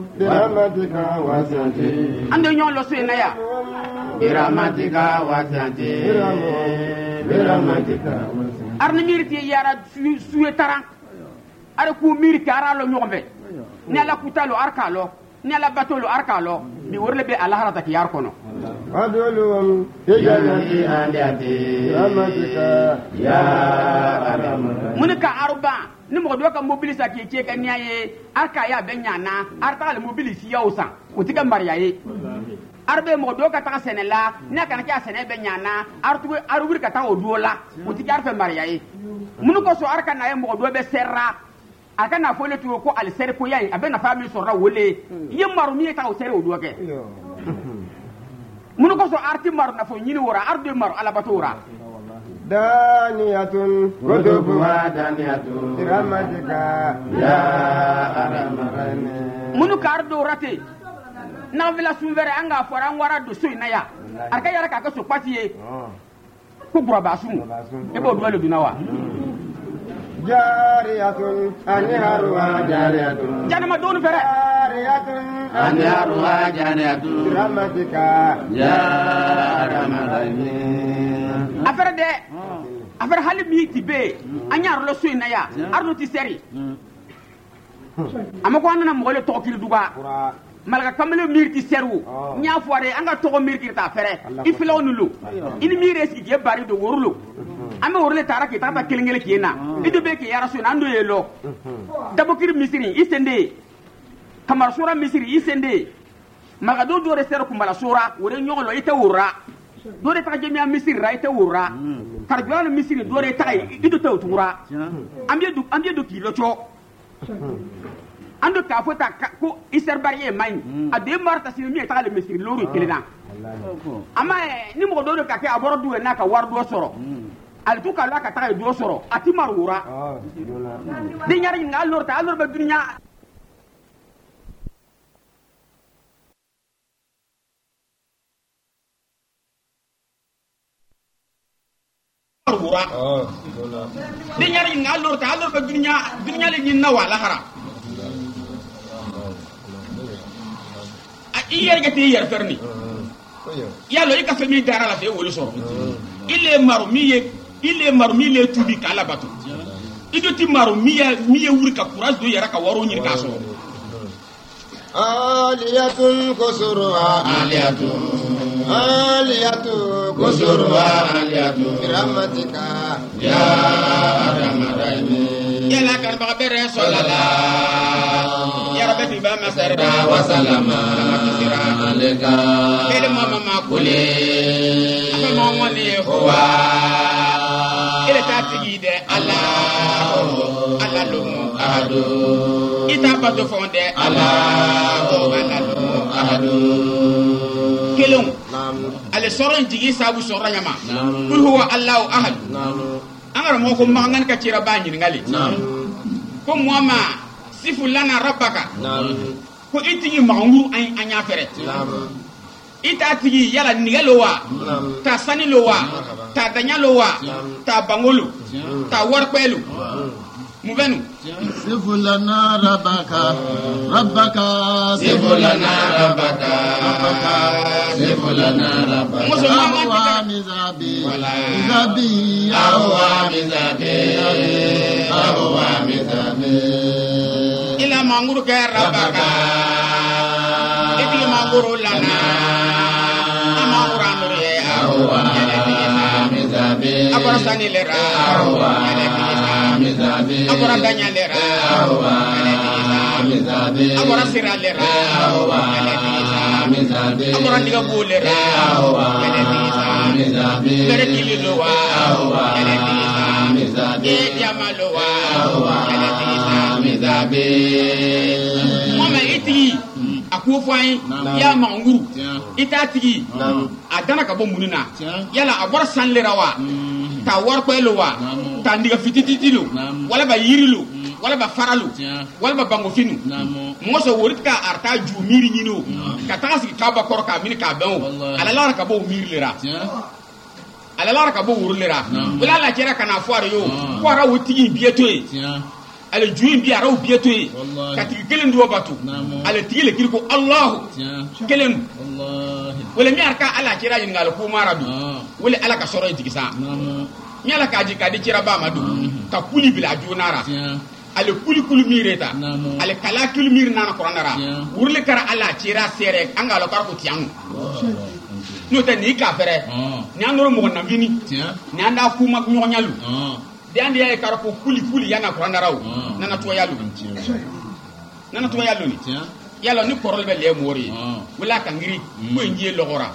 ande nyon lo so inaya biramatika wasante biramatika wasante arni mir ti yara suye taran are ku mir karalo nyombe ni ala kutalo arkalo ni ala batolo arkalo bi worle be ala harata ki yar kono adulum yajani andati amatika ya aramara mun ka arba ni mo do ka mobilisa ki ke ka niaye arka ya benyana arta le mobilisi yausa utika mariaye arbe mo do ka ta senela na kana ka sene benyana artu arubir ka ta oduola utika arfe mariaye mun ko so arka na ye mo do be serra aka na fole tu ko al ser ko yayi abena family so ra wole yemaru mi ta o ser oduo ke mun ko so arti mar na fo nyini wora arde mar ala batura daniyatun kutubuha daniyatun rahmatika ya aramarani mun ka ardo rate na vila suvere anga fora wara do so inaya arka yara ka so patiye ku gura basu e bo do le dunawa jariyatun anharuha jariyatun janama don fere jariyatun anharuha jariyatun rahmatika ya aramarani affaire de affaire hali mi tibe anyar lo suina ya arno ti seri amako anana mo le tokil duga malga kamele mirti seru nya foare anga to mirti ta fere ifilo nulu ini mire ski ke bari do worlo ame worle tara ki tata kelengele kiena ido be ki ya rasul ando yelo dabokir misri isende kamar sura misri isende malga do do resero kumbala sura wore nyolo ite wura do de ta jemi misri ra ite wura karbiano misri do de ta ido to tura ambie do kilo cho ando ka fota ko iser bariye main ade marta si mi ta le misri lori kelena ama ni mo do ka ke aboro duwe na ka war do soro al tu ka la ka ta do soro ati marura de nyari ngal lor ta lor ba dunya marura de nyari ngal lor ta lor ba dunya le ni na wala haram iyar gati iyar ferni yalo ika fami dara la fe wolu so ile maru mi le tubi kala batu ido ti maru mi ye wuri ka courage do yara ka waro nyir ka so aliyatun kusurwa aliyatu kusurwa aliyatu rahmatika ya aramarani yala kan ba bere solala ya rabbi ba masarda wa salama alika bele mama makule afa mo woni huwa ile ta tigi de allah lu ahadu ita pato fonde allah lu ahadu kelon ale soron tigi sabu soron yama kul huwa allah ahad angara mo ko mangan ka cira banyi ngali ko muama sifu lana rabbaka ko itigi manguru anya fere ita tigi yala nigalo wa ta sanilo wa ta danyalo wa ta bangolo ta warpelu muvenu sifu lana rabbaka sifu lana rabbaka sifu lana rabbaka wa mizabi ila manguru ka rabbaka iti manguru lana amanguru amure awa mizabi abara sanilera awa mizabi abara danyalera awa mizabi abara siralera awa mizabi abara diga bulera awa mizabi bere kililo wa awa mizabi jamalo wa awa mizabi mama iti akufai ya manguru ita tigi adana ka bo mununa yala abara sanlera wa ta warkwelo wa ta ndiga fitititilu wala ba yirilu wala ba faralu wala ba bango finu moso woritka arta jumiri nyino ka tasi ka ba korka min ka bawo ala la ka bo mirlera ala la ka bo wurlera wala la kera kana foare yo ko ara wotigi bietoy ala juin bi ara bietoy ka tigi kelen do batu ala tigi le kirko allah kelen wallahi wala mi arka ala kera yin ngal ko marabi wala ala ka soro tigi sa nyala ka di kira ba madu ka kuli bila junara ale kuli mireta ale kala kul mir nana qur'anara wurle kara ala tira sere anga lo kar ko tiang no te ni ka fere ni andoro mo na vini ni anda ku mak nyonyalu de andi ay kar ko kuli yana qur'anara nana to yalu ni yalo ni korol be le mori wala ka ngiri ko ngie logora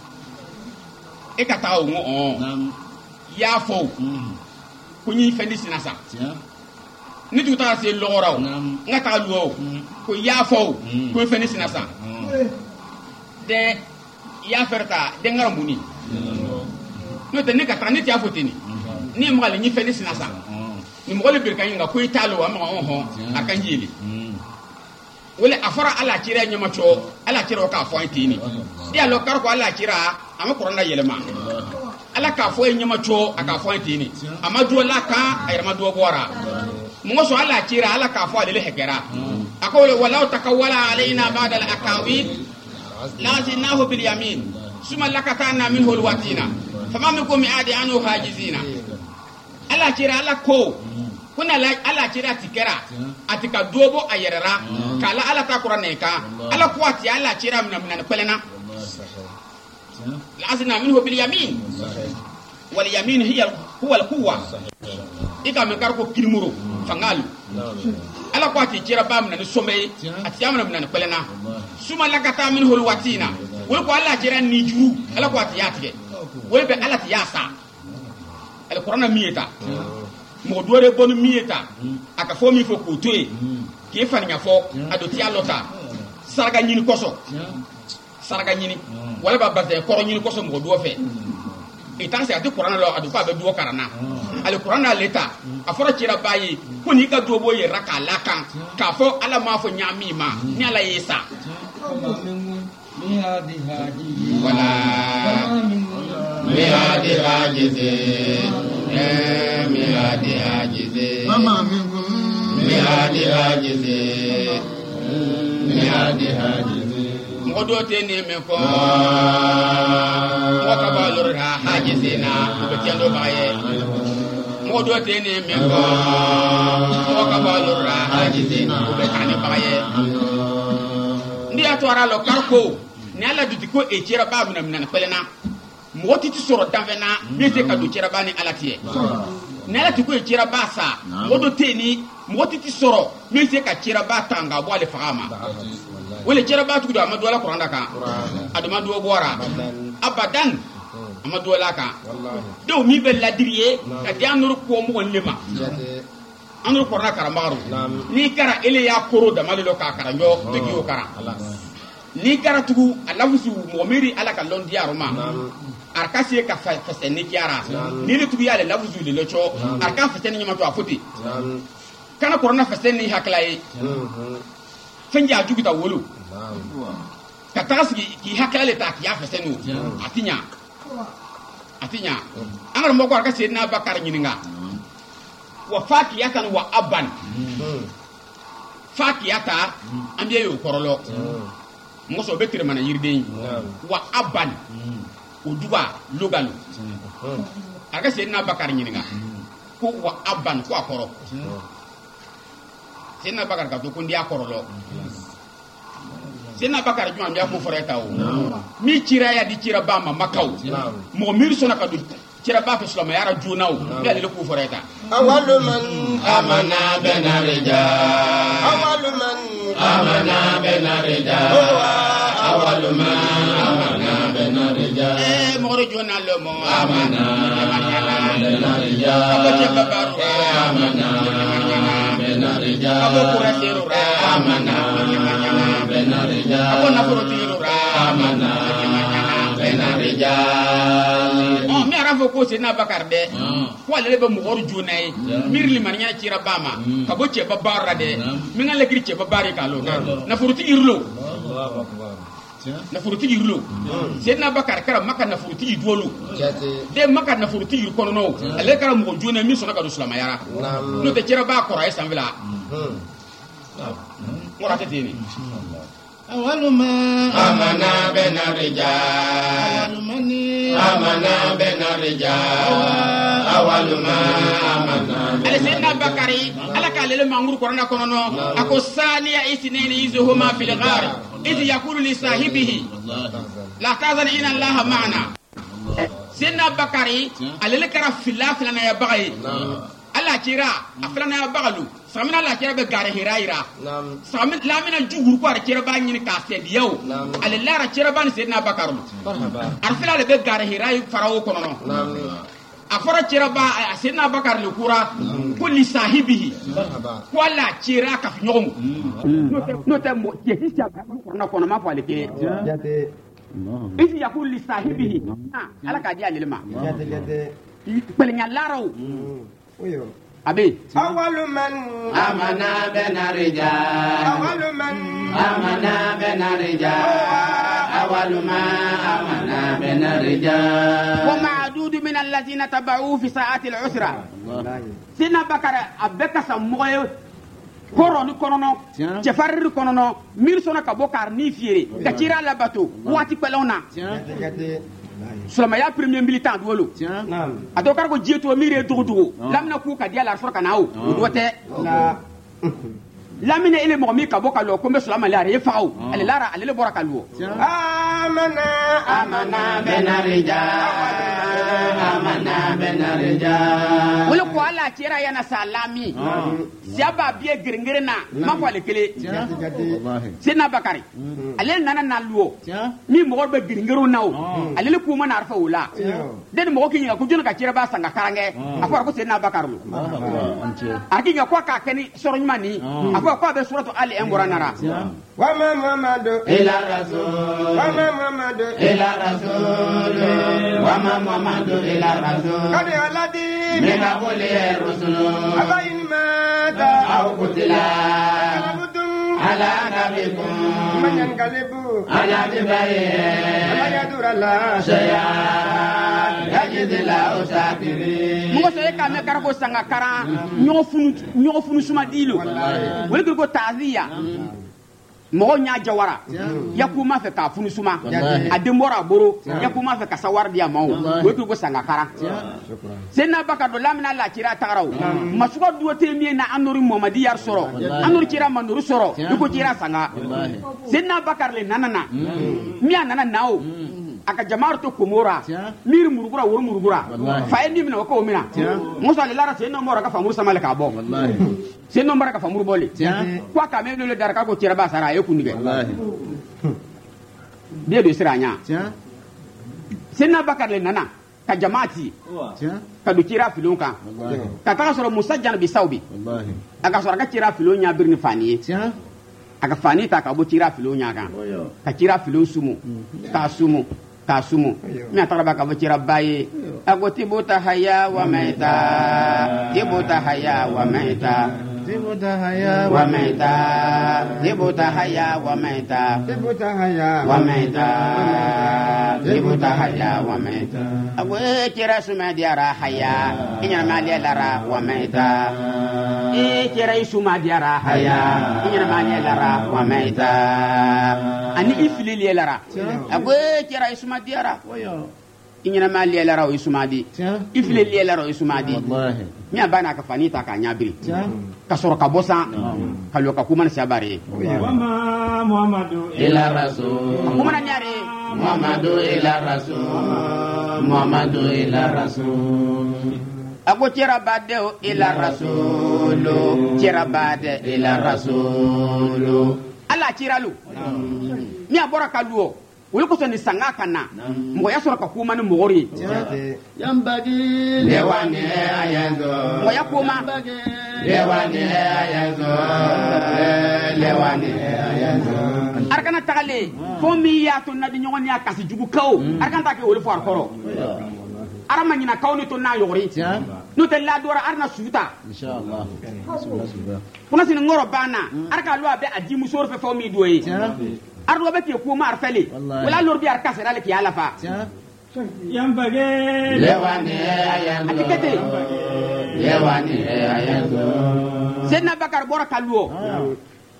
e ka taw ngo ya fo ko nyi fendi sinasa ni tu ta se logora nga ta luo ko ya fo ko fendi sinasa de ya ferta de ngarambuni no te ne ka ta ni ti afotini ni mo le nyi fendi sinasa ni mo le bir kan nga ko italo am ngo akanjili wala afara ala kira nyama cho ala kira ka fo intini dia lo kar ko ala kira ama korona yelema ala ka fo nyama cho aka fo intini ama do la ka ayma do bora mo so ala kira ala ka fo ale hekera akole wala takawala alaina ba'da al aqawid lazinahu bil yamin suma lakatana minhu al watina fama minkum mi'adi anhu hajizina ala kira ala ko kuna la ala kira tikera atika dobo ayerera kala ala ta qur'ane ka ala kwati ala kira minna pelena lazina minhu bil yamin wal yamin hiya huwa al quwwa ika men karko kilmuro fangalu ala kwati kira ba minna sombe atiyamna minna pelena suma lakata minhu al watina wol ko ala kira ni juru ala kwati yatike wol be ala tiyasa al qur'ana miyeta mo dore bonu mieta aka fo mi fo ko toy ke fanya fo adoti alota sarga nyini koso sarga nyini wala ba bazé koro nyini koso mo do fe itanse ati qur'an lo adu fa be do karana al qur'an leta afara kira bayi ko ni ka do boye raka lakan ka fo ala ma fo nyami ma ni ala yesa wala mi hadi hajize mihadi hajize mama minkum mihadi hajize modo tene me ko waka balur hajizina betendo baye modo tene me ko waka balur hajizina betani baye ndi atwara lo karko ni ala dutiko e kira ba minna pelena moti ti soro davena bete ka do kira bani alatie nala ti ko kira basa modo teni moti ti soro bete ka kira batanga bo ale fama wala kira batu do amadu ala qur'an ka adama do bora abadan amadu ala ka do mi be ladriye ka janur ko mo lema anur qur'an karamaru ni kara ele ya koro da malo ka karanjo be yo kara ni kara tugu alafusu momiri ala ka londi aruma arkasi ka faseni kiara ni le tugu yale lafusu le locho arka faseni nyama to afoti kana korona faseni haklaye fenja juguta wolu ka tasgi ki haklale ta ki fasenu atinya angar mo ko arkasi na bakar nyininga wa fakiyatan wa aban fakiyata ambiye yo korolo ngoso betre mana yirde wa aban uduba logalu aga senna bakar nyininga ko wa aban ko akoro senna bakar ka to ko ndi akoro lo senna bakar ju ambiya ko foreta o mi cira ya di cira bama makaw mo mir sona ka du cira ba fa sulama yara junaw ya le ko foreta awalu man amana benarija awalu man amana benarija awalu man amana benarija mo jona lo mo amana benarija abaje babaru amana benarija abo kurasiru amana benarija abo nafurutiru amana benarija mi arafo ko se na bakar de ko le be mo jona mirli man nya cira bama ka bo ce babara de mi nga le kirce babare ka lo nafuruti irlo na furuti yirlo sedna bakar kara maka na furuti idwolo de maka na furuti yir kono no ale kara mo jona mi so na ka do sulama yara no te kira ba kora esan vela mora te tini أول ما آمنا بنا الرجال أول من آمنا بنا الرجال أول ما آمنا على سيدنا بكري على كالل مامور قرنا كونو اكو ثانيه اثنين يزهما في الغار اذ يقول لصاحبه لا تحزن ان الله معنا. سيدنا بكري على لكرا فلافلنا يا بغي الله كيرا افلنا يا بغلو سامنا الله كيرا بغار هيرايرا سامن لا من الجوغ كو كيرا با ني كاسيد يو على لا را كيرا بان سيدنا بكر ارفلا le بغار هيراي فراو كونو afara kira ba sina bakar le kura kulli sahibihi wala kira ka nyom no te mo ye hisia na kono ma fale ke isi ya kulli sahibihi ala ka dia lelma pelnya laro abi أول من آمنا بنا الرجال أول من آمنا بنا الرجال أول ما آمنا بنا الرجال ومعدود من الذين تبعوه في ساعات العسرة سيدنا بكر أبكى سموه كوروني كونونو جفاري كونونو ميرسونا كابوكار نيفيري كتيرا لاباتو واتي كولونا Sulama ya premier militant duolo adokar ko jeto mire dugudugo lamna ku ka dia la sorka nawo dote lamine ile mo mi ka boka lo ko be sulama la re faaw ale lara ale le boraka luo آمنا آمنا بنا الرجال آمنا بنا الرجال wala ko ala tira yana salami siaba bie gringrena ma ko le kele sina bakari ale nana na luo mi mo be gringero nawo ale le kuma na arfa wala den mo ko kinga ko jona ka tira ba sanga karange akwa ko sina bakaru akinya kwa ka keni soronyani akwa ko be suratu ali imran nara وما محمد إلى رسول وما محمد إلى رسول وما محمد إلى رسول قد الذي من قبل الرسل أبين مات أو قتل قلبتم على نبيكم من ينقلب على عقبيه لا يدور الله شيئا يجد الله شاكرين mo so e ka me karako sanga kara nyofunu suma dilo wala ko taziya mo nya jawara yakuma fe ka funu suma adembora boro yakuma fe ka sawar dia mawo wetu ko sanga kara senna baka do lamina la kira tagaraw masuko duote mi na anori momadi yar soro anori kira manuru soro ko kira sanga senna bakar le nanana mi anana nawo aka jama'ar to komora mir murugura wor murugura fa endi mina ko mina musa le lara senno mora ka famur samale ka bo senno mora ka famur bole kwa ka me le dar ka ko tira ba sara e kunige de do siranya senna bakar le nana ka jama'ati ka do tira filon kan ka ta soro musajjan bi saubi aka soro ka tira filon nya birni faniye aka fani ta ka bo tira filon nya kan ka tira filon sumu ka sumu kasumu mi ataraba ka bacira baye agoti bota haya wa maita tibota haya wa maita تبوتا هيا وميتا تبوتا هيا وميتا تبوتا هيا وميتا تبوتا هيا وميتا أبو كرا سما ديارا هيا إننا مالي لارا وميتا كرا سما ديارا هيا إننا مالي لارا وميتا أني إفلي لارا أبو كرا سما ديارا inyana mali la raw isumadi ifle li la raw isumadi mi abana ka fanita ka nyabiri ka soro ka bosa ka lo ka kuma na sabare وما محمد إلى رسول kuma na nyare محمد إلى رسول محمد إلى رسول ako tira bade ila rasulu tira bade إلى رسول ala tira lu mi abora ka luo wuli ko ni sanga kana mo ya soro ka kuma ni mogori ينبغي لواني أيزو mo ya kuma لواني أيزو لواني أيزو arkana tagale fo mi ya to na di nyoni ya kasi jugu kaw arkana ta ke wuli fo arkoro arama nyina kaw ni to na yori no te la dora arna suta إن شاء الله kuna sin ngoro bana arka lo abe aji musor fe fo mi doye arlo be ke kuma arfele wala lor bi arka sera le ki ala fa ينبغي لواني أيزو atikete لواني أيزو senna bakar bora kalwo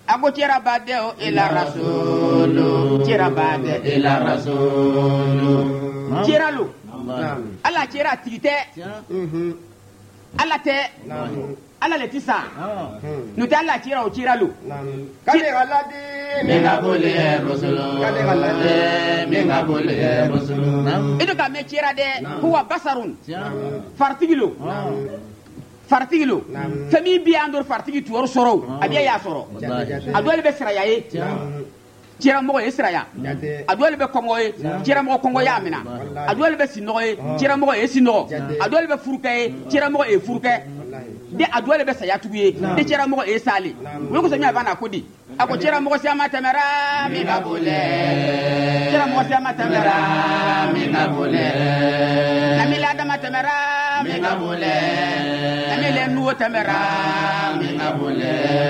ako cira bade o ila rasulu cira bade ila rasulu cira lu ala cira tigite ala te ala le tisa nu ta ala cira o cira lu kale galadi minga bole rasulu kale galadi minga bole rasulu ido ka me cira de huwa basarun fartigilo fartigilo fami bi andor fartigi tuwar soro abiya ya soro adole be sira yaye cira mo e sira ya adole be kongo e cira mo kongo ya mina adole be sino e cira mo e sino adole be furuka e cira mo e furuka de adole be saya tuye de cira mo e sali wo ko sami abana kodi ako cira mo si amata mera mi kabule cira mo si amata mera mi kabule namila dama tamara mi kabule namile nuo tamara mi kabule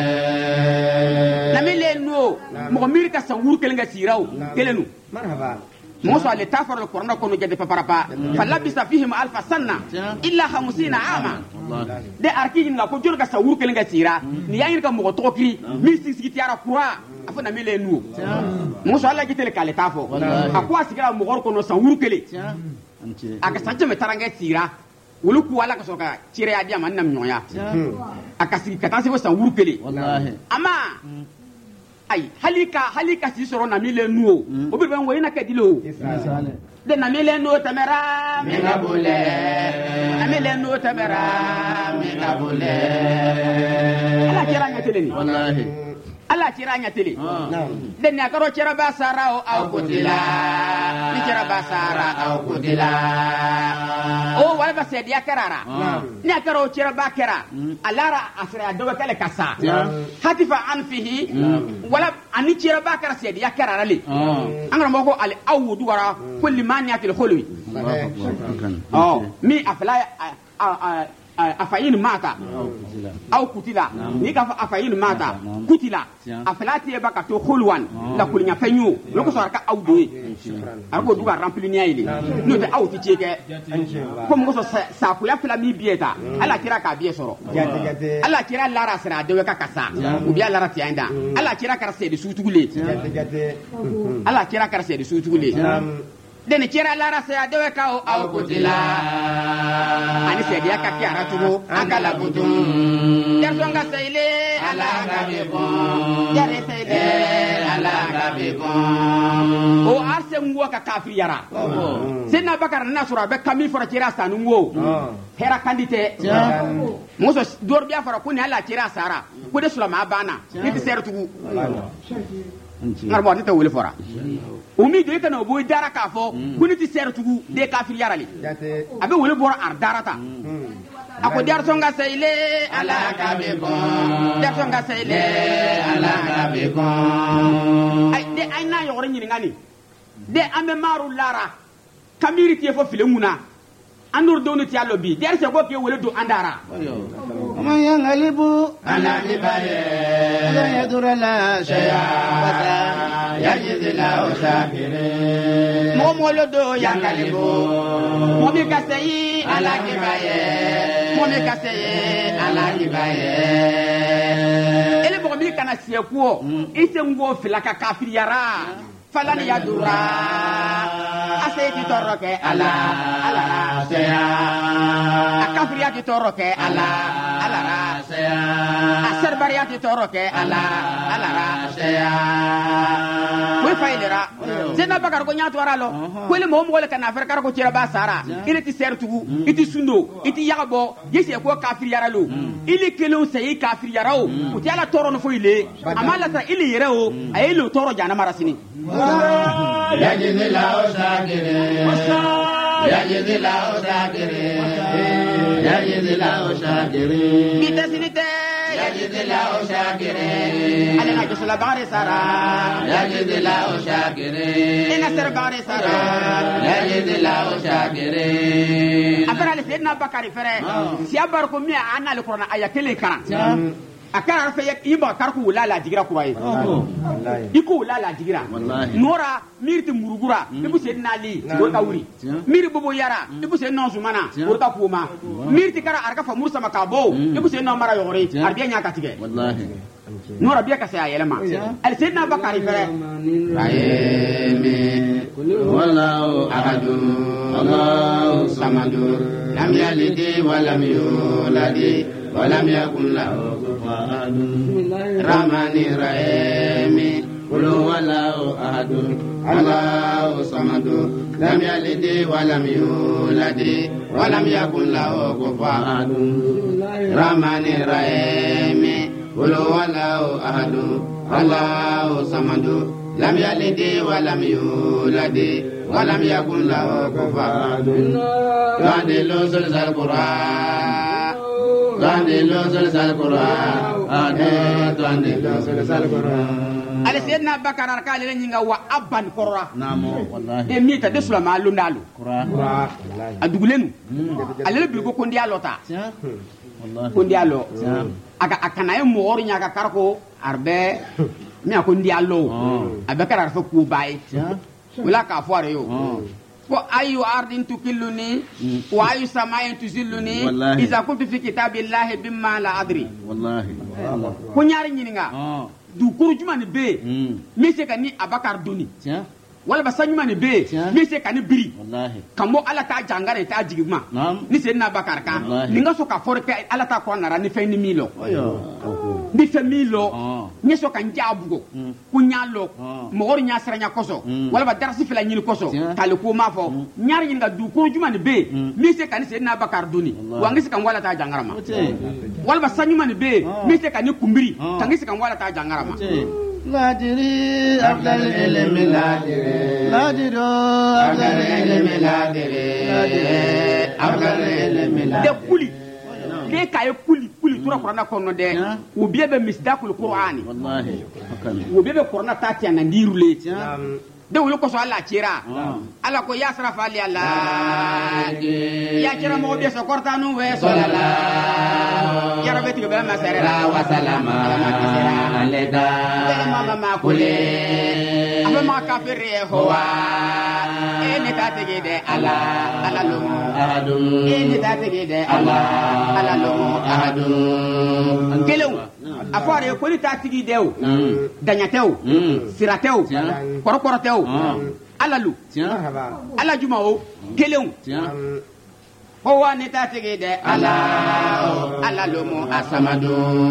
namile nuo mo mirka sa wur kelenga siraw kelenu marhaba موسى لتافر القرآن كونو جد بابا فلبس فيهم ألف سنة إلا 50 عاما ده أركيجن لا كجور كساور كلنجا سيرا نياين كمو توكري ميسي سكتيارا كوا أفنا ميلي نو موسى الله جت لك لتافو أقوى سكرا مغور كونو ساور كلي أكسانجم ترانجا سيرا ولو كوالا كسوكا تيرا ديا من نمنويا أكاسي كتاسي ساور كلي أما ay halika si soro na mile nuo obi ben woyina kadilo de na mile nuo tamera mi kabule na mile nuo tamera mi kabule ala kira nyateleni wallahi ala kira nyateli de na karo kira basara o au kutila ni kira basara au kutila o wala ba sedi akarara ni karo kira bakara alara asra do kale kasa hatifa anfihi wala ani kira bakara sedi akarara li angara moko al awdu wara kulli man yakil khulwi mi afla afayin mata au kutila ni ka afayin mata kutila aflati e baka to khulwan la kulnya fanyu loko so ka awdo arko duga rempli ni ayli no te awti cheke ko mo so sa kula fla mi bieta ala kira ka bie soro ala kira lara sira de ka kasa u bia lara ti anda ala kira kar se de sutugule ala kira kar se de sutugule deni kira lara se adewe ka o au kutila ani se dia ka kiara tugo akala butum yarsonga seile ala gabibo yare seile ala gabibo o arse ngwa ka kafir yara sinna bakar nasura be kami fora kira sanu ngo hera kandite muso dor bia fora kuni ala kira sara ko de sulama bana ni ser tugu ngarbo tata wole fora umi de kana boy dara ka fo kuni ti ser tugu de kafir yarali abe wole bor ar darata ako dar songa seile ala kabeko dar songa seile ala kabeko ay de ay na yore nyini ngani de ame maru lara kamiri ti fo filemuna andur donu ti allo bi der se ko ke wole do andara man yanghalibu ala libaye la yadura la shay'a yajzila usakire mo lo do yanghalibu mo mi kaseyi ala libaye mo mi kaseyi ala libaye ele mo mi kana siekuo ise ngo filaka kafir yara falani yadura aseti toroke ala saya akafriya ti toroke ala saya aserbariya ti toroke ala saya we failera zena bakar ko nyaatu waralo ko le mo le kana fer kar ko cira basara ile ti sertugu iti sundo iti yagbo yesi ko kafir yaralo ile kelo sey kafir yarao ko ti ala toro no fo ile amala ta ile yereo ayelo toro jana marasini yajzila usakire yajzila usakire yajzila usakire bitasinite yajzila usakire ale na kisala bare sara yajzila usakire ina ser bare sara yajzila usakire afara le sedna bakari fere si abar ko mi ana le qur'an aya kele karan akara fe iba karku wala la digira kurai iko wala la digira nora mirti murugura ibu sedna ali ko kawuri miri bobo yara ibu sedna zumana ko ka kuma mirti kara arka fa mursa makabo ibu sedna mara yore arbiya nya katige wallahi nora biya ka saya yelma al sedna bakari fere ayemi wallahu ahad Allahu samad lam yalid wa lam yulad wa lam yakul lahu kufuwan rahmanir rahim qul huwallahu ahad Allahu samad lam yalid wa lam yulad wa lam yakul lahu kufuwan rahmanir rahim qul huwallahu ahad Allahu samad lam yalid wa lam yulad wa lam yakul lahu kufuwan Qadilu sulsal Qur'an Qadilu sulsal Qur'an Qadilu sulsal Qur'an ale sayyidina bakar arkale nyinga wa abban korra namo wallahi e mita de sulama lundalu Qur'an adugulenu ale bi ko kondi alota wallahi kondi alo aka akana e moor nya ka karko arbe mi akondi allo abakar arfa ku bay wala ka foare yo ko ayu ardin tukilluni wa ayu samain tuzilluni iza kuntu fi kitabillahi bimma la adri wallahi ko nyaari nyininga du kuru jumani be mi se ka ni abakar duni wala ba sanyuma ni be mi se ka ni biri wallahi kambo ala ta jangare ta jigima ni se na bakar ka ni nga so ka forke ala ta ko nara ni fe ni milo ni fe milo ni so kan jabugo ku nyalo mo wor nya sranya koso wala ba darasi fila nyini koso tale ko ma fo nyar yin ga du kuru jumani be mi se ka ni se na bakar duni wa ngi se kan wala ta jangara ma wala ba sanyuma ni be mi se ka ni kumbiri tangi se kan wala ta jangara ma لا أدري أفضل العلم لا أدري لا أدري أفضل العلم لا أدري أفضل العلم لا أدري كولي كي كاي كولي تورا قرآن كونو ده وبيا بمصداق القرآن والله وبيا بقرآن تاتي أنا نيرولي de wulu ko so Allah cira ala ko yasra fali Allah ya cira mo be so kortanu we sallallahu ya rabbi tiga be masara wa salama alayka mama kule aba ma kafir huwa eni tatigi de ala lo ahadun eni tatigi de ala lo ahadun kelu afare ko ni tatigi dew danyatew siratew korokorotew alalu ala jumao kelew ho wani ta tege de ala lomo asamadu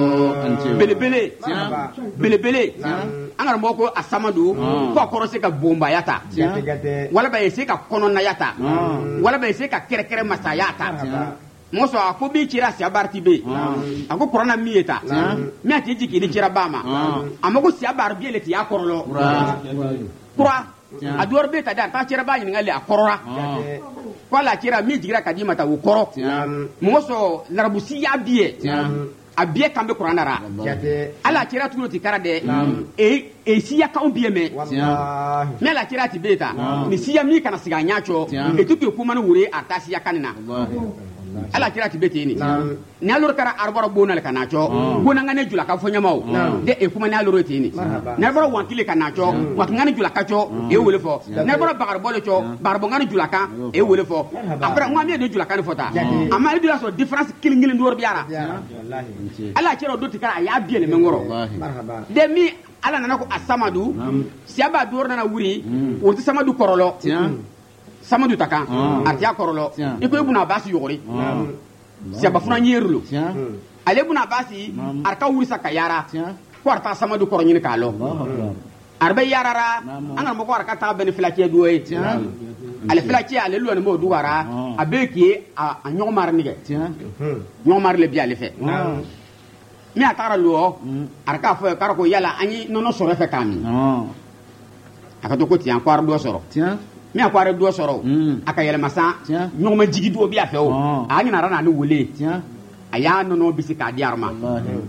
belebele angar moko asamadu ko korose ka bomba yata wala ba yese ka konona yata wala ba yese ka kerekere masayata moso ko bi kira si abarti be ako korona mieta mi ati jiki ni kira bama amako si abar bi eleti akorolo kura ador be ta dan ta kira ba ngali akorora ko la kira mi jigira kadima ta ukoro moso larabusi ya biye abie kambe korana ra ala kira tuno ti kara de e siya ka ombie me la kira ti beta ni siya mi kana siga nyacho e tuki kuma no wure atasi ya kanina ala kira ti beti ni ni alor kara arboro bonal kanacho bona ngane jula ka fonya maw de e kuma ni alor ti ni na arboro wankile kanacho wat ngane jula kacho e wole fo na arboro bagar bolo cho barbo ngane jula ka e wole fo après ngame de jula kan fota amma e dula so difference kilingile ndor biara ala kira do ti kara ya biele me ngoro de mi ala nana ko asamadu siaba dor nana wuri wurti samadu korolo samadu taka atia korolo iko ibuna basi yori siaba funa nyerulo ale ibuna basi arka wuri sakayara ko arta samadu koronyi kalo arbe yarara anga mo ko arka ta ben filakie duwe ale filakie ale lo mo duwara abeki a nyomar nige nyomar le bi ale fe mi atara lo arka fo karako yala anyi nono soro fe kami aka to ko ti an kwar do soro mi akware do soro aka yele masa nyoma jigi do bi afewo anyi na rana ni wole aya no no bisika di arma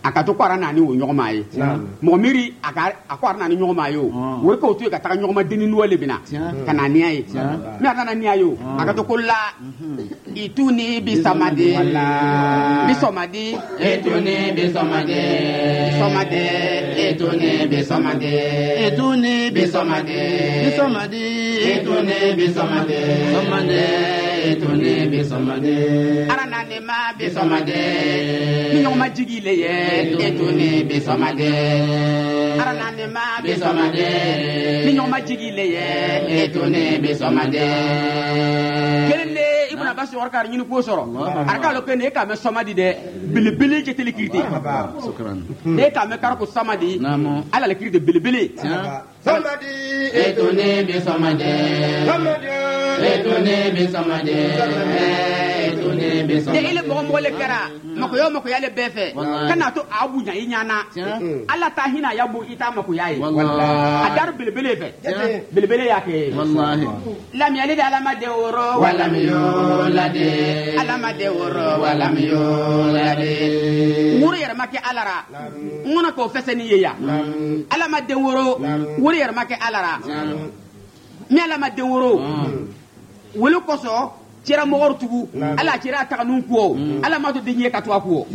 akato kwara nani wo nyoma yi mo miri aka kwara nani nyoma yo wori ko to ka ta nyoma dini no le bina kana ni ayi mi ana ni ayo akato kulla ituni bi samadi bi somadi etuni bi somadi somadi etuni bi somadi etuni bi somadi bi somadi etuni bi somadi somadi etuni bi somadi arana ne ma bi somadi ni nyoma jigi le ye etuni bi somadi arana ne ma bi somadi ni nyoma jigi le ye etuni bi somadi kelele ibn abbas warkar ñini ko soro arka lo ken e ka me somadi de bilibili je tele kirti shukran e ka me kar ko samadi ala le kirti bilibili somadi etuni bi somadi somadi etuni bi somadi etuni bi somadi de ile mo le kara mako yo mako yale befe kana to abu nya inyana ala ta hina yabu ita mako yayi adar bilibili fe bilibili yake wallahi lam yalid alama de woro wala mi yolade alama de woro wala mi yolade wuro yar make alara ngona ko feseni yeya alama de woro wuro yar make alara mi alama de woro wolo koso cira mo wortugu ala cira ta nun ko ala ma to dinye katwa ko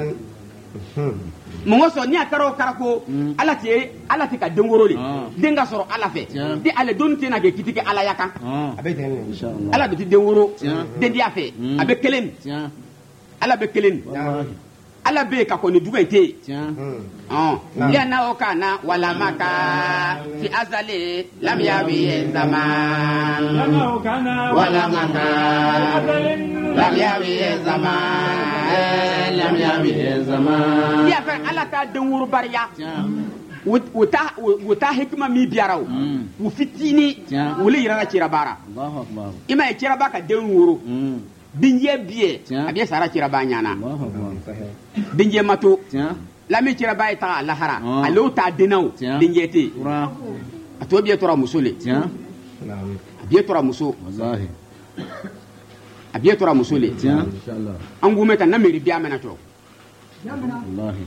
mo ngoso ni akaro karako ala ti ka dengoroli denga soro ala fe di ale don tena ke kitike ala yakan abe den inshallah ala be dengoro den dia fe abe kelen ala be kelen ala be ka ko ni duga ite ya na o kana wala maka fi azali lam yawi zaman lana o kana wala maka lam yawi zaman lam yawi zaman ya fa ala ta dengoro bariya wuta hikma mi biaraw wu fitini wuli yira kira bara Allahu akbar ima kira ba ka dengoro binje biye abiye sara kira ba nyana Allahu akbar binje mato tiens lami kira ba ta lahara alo ta denaw binje te ura ato biye tora musole tiens biye tora muso wallahi abiye tora musole tiens inshallah angume tan namiri biya mena to wallahi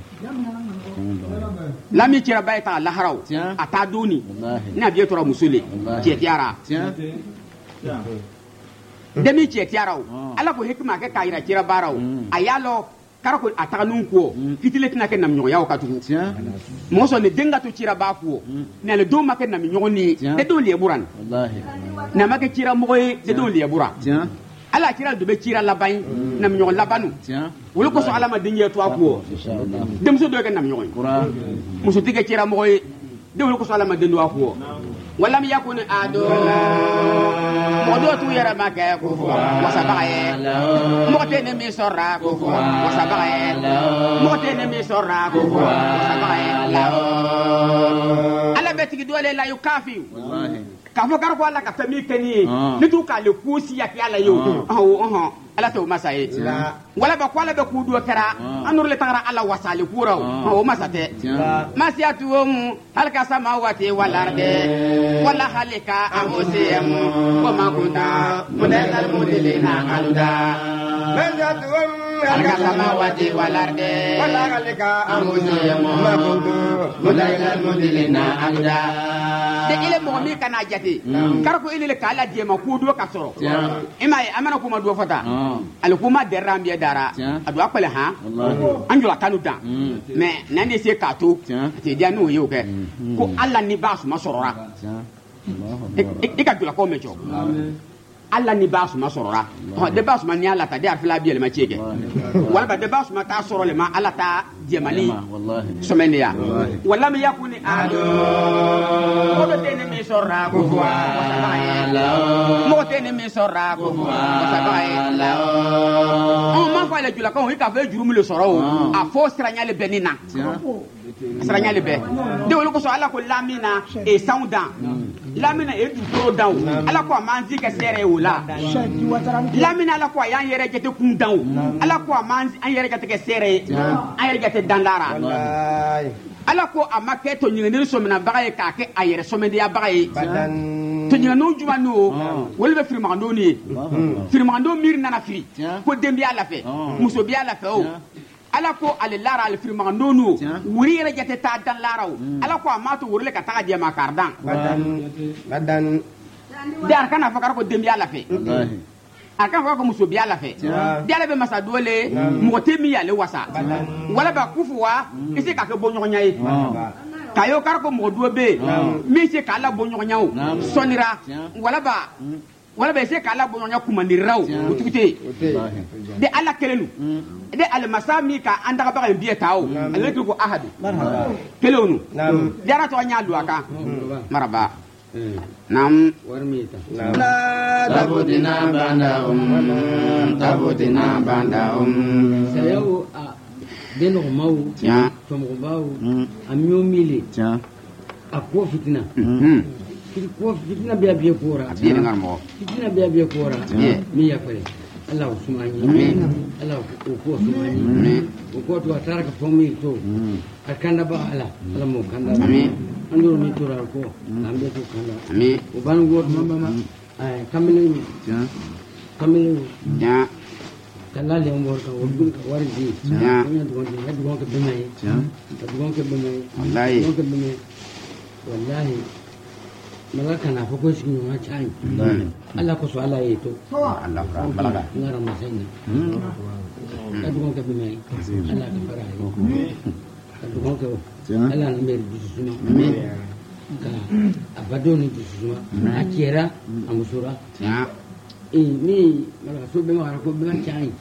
lami kira ba ta laharaw ata doni wallahi ni abiye tora musole ke tiara tiens demi che tiaraw ala ko hikma ke kayira kira baraw ayalo karako atanun ko kitile tina ke nam nyoya ka tugu tiens mo so ne denga to kira ba ko ne le do make nam nyoni de do le buran wallahi na make kira mo de do le bura tiens ala kira do be kira laban nam nyon labanu tiens wolo ko so ala ma dinye to ko inshallah dem so do ke nam nyon ura muso tige kira mo de wolo ko so ala ma dendu ko wala mi yakuni ado modo tu yara make ko wasabaye mote ne mi sorra ko wasabaye mote ne mi sorra ko wasabaye ala betigi dole la yukafi wallahi kafo garko ala ka fami kani ni tu ka le kusi ya ala yo ala to masaye wala ba kwala be kudo kara anur le tangara ala wasale kuraw o masate masiatu mu halka samawati wal arde wala halika amosiyam wa ma kunta mudal mudilina aluda masiatu halka samawati wal arde wala halika amosiyam ma kunta mudal mudilina aluda de ile mo mi kana jati karko ile kala jema kudo ka soro imay amana kuma do fata alkuma derrambiye dara adu akole ha anjula kanu dan mais nande se kato te dia no yo ke ko alla ni basu masorora e ka dula ko mejo alla ni basu masorora de basu man ni alla ta de afla biel ma cheke wala ba de basu ma ta soro le ma alla ta jemali wallahi somenia wala mi yakuni ado ko de ne mi sorra ko mo te ne mi sorra ko on ma fa le jula ko ka fe jurumu le soro a fo siranyale benina siranyale be de wolo ko so ala ko lamina e sounda lamina e du pro daw ala ko manzi ke sere wala lamina ala ko yan yere jete kun daw ala ko manzi an yere jete ke sere an yere jete dandara ala ko amake to nyingene so mina bagaye ka ke ayere so media bagaye to nyingano juma no wolbe firmando ni firmando mir nana firi ko dembi ala fe muso bi ala fe o ala ko ale lara al firma nonu wuri yere jate ta dan laraw ala ko amatu wuri le ka ta je makardan badan dar kana fakar ko dembi ala fe akan fa ko muso bi ala fe diala be masa dole mo temi ale wasa wala ba kufuwa isi ka ke bonyo nyai kayo kar ko mo do be mi se kala bonyo nyaaw sonira wala ba se kala bonyo nyaaw kumandiraw utikite de ala kelelu de al masami ka andaka ba biye taw alaki ko ahad kelonu dara to nyaalu aka maraba nam warmita tabutina banda sayo deno mau tomo bau amio mili akwa fitina fitina biya kora biya ngarmo fitina biya kora mi ya fare Allah usmani Allah ko usmani ko to taraka fomi to akanda ba ala mo kanda andur mi tura ko ambe to kanda ami uban go mama ay kamile ya kala le ngor ka wudul ka wardi ya nya do ko bimay wallahi wallahi malaka na fa ko shi ma chai Allah ko so Allah to Allah balaga ngara masayna do ko bimay Allah ka fara do ko Allah na mer bisuma ka abadoni bisuma akira amusura ya mi mala so be ma ko be ma chai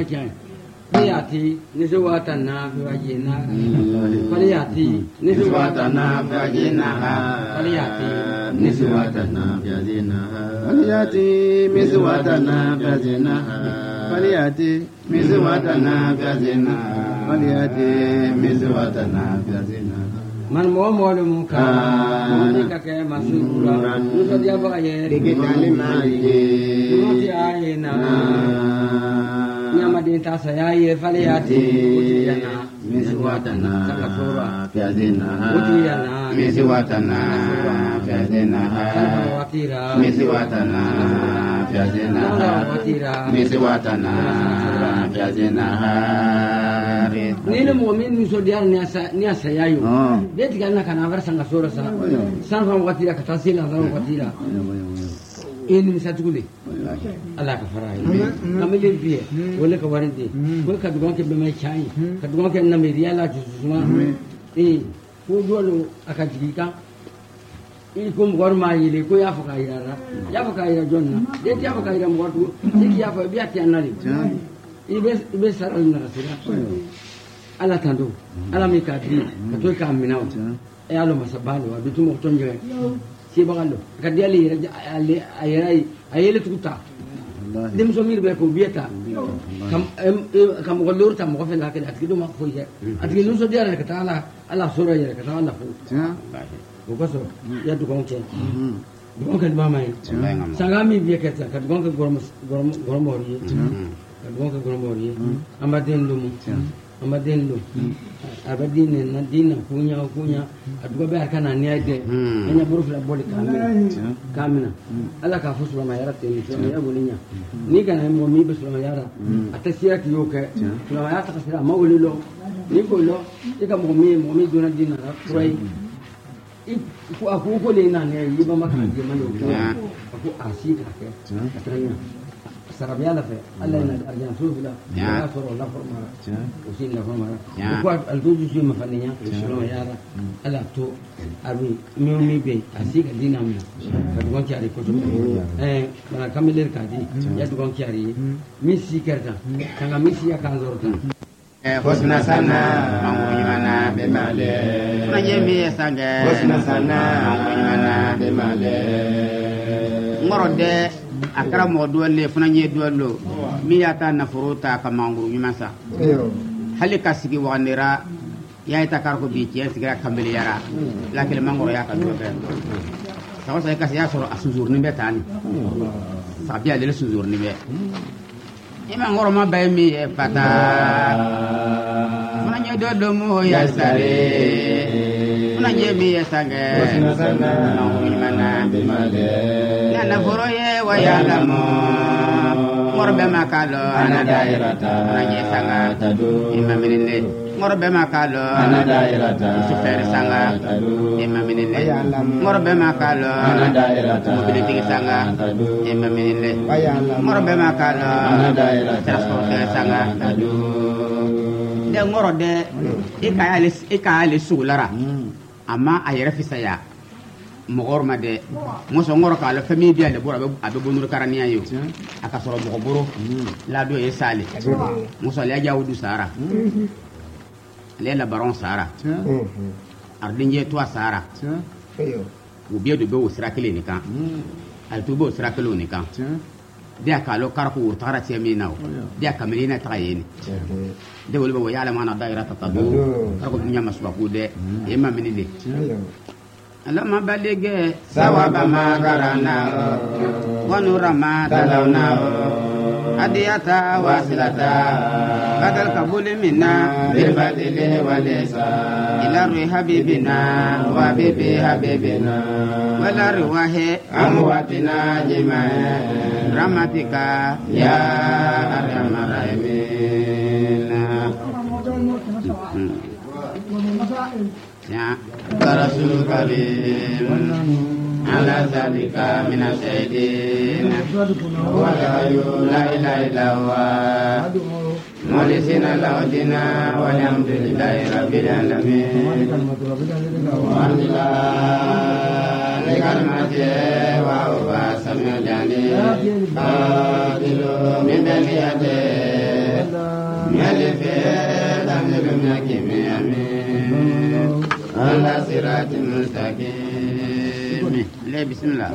Paliati niswata na vajina Paliati niswata na vajina Paliati niswata na vajina Paliati miswata na vajina Paliati miswata na vajina Paliati miswata na vajina man mo muka ni ka ke masura nusa dia ba ye digitali mai nusa aye na nyama dinta saya ye Paliati utiana miswatana sakasura vajina utiana miswatana vajina watira miswatana vajina miswatana vajina nile mu'min nuso diar ni asa yayo beti kana kana versa ngasora sa san fa watira katasila san watira ini misatugule Allah ka farai kamile biye wala ka warinde ko ka dugon ke be mai chai ka dugon ke na media la jusuma ko dolo aka jigika ko mo gorma yile ko ya faka ira jonna de ya faka ira mo watu diki ya fa biya ti anali ibe saral na rasula ala tando ala mi ka di ka to ka minaw e alo masabalo wa bitu mo tonje si bagalo ka di ali ayele tuta dem so mir be ko bieta kam golor tam ko fe la ke atkido ma fo je atkido so diara ka taala ala sura je ka taala fo ko so ya du ko che du ko ba mai sangami bi ke ta ka du ko gormo ri ka du ko gormo ri amadendo abadine na dina kunya adugo be kana ni ade enya burufla boli kamina ala ka fusu ma yara te ni ya bolinya ni kana mo mi be sulama yara atasiya ki yoke sulama yara ta kasira mawlilo ni ko lo ika mo mi dona dina ra kurai ku ko le na ne yiba maka je mano ku asika ke atanya Sarabia la fe alla ina arjan sufla ya soro la forma usin la forma ko al tuju shi mafaninya solo yara ala to abi mi be asika dinamna ka dugon kiari ko bana kamiler kadi ya dugon kiari mi sikerta kanga mi siya kan zorta husna sana mangumana be male na yemi sange husna sana mangumana be male ngorode akara mo dole funa nye dole mi yata na furuta ka manguru nyumasa hali kasigi wanira ya ita karko bi ci sigira kambeli yara lakin mangoro ya ka dole sawo sai kasi ya soro asuzur ni betani sabia le suzur ni be ima ngoro ma bay mi e pata funa nye dole mo ya sare funa nye mi ya sange manguru nyumana be male na furo ye wa ya la mo morbe makalo ana dairata Raje sanga imam minille morbe makalo ana dairata super sanga imam minille morbe makalo ana dairata mobility sanga imam minille morbe makalo ana dairata transporteur sanga de ngorode ikayale sulara amma ayere fisaya mogor ma de ngoso ngoro kala famille biale bora abe bonur karania yo aka soro mo boro la do e sali ngoso le jawdu sara le la baron sara ardinje to sara ou bien de beau sera kele ni kan al to beau sera kele ni kan dia kalo karku tara tiamina dia kamelina tayeni de wol bo yala mana daira tatabu karku dunya masbaku de yema minile alama balige sawaba magarana wanurama talawna adiyata wasilata badal kabul minna bilbadili walisa ila ruhi habibina wa bibi habibina wala ruwahi amwatina jimae rahmatika ya arhamar rahimin ya rasul karim ala zalika min asyidin wa la ilaha illa huwa mulisina laudina walhamdulillahi rabbil alamin alhamdulillah likalmati wa huwa samiul alim qadiru min baliyati yalifi tanzilum yakimi amin ala siratil mustaqim le bismillah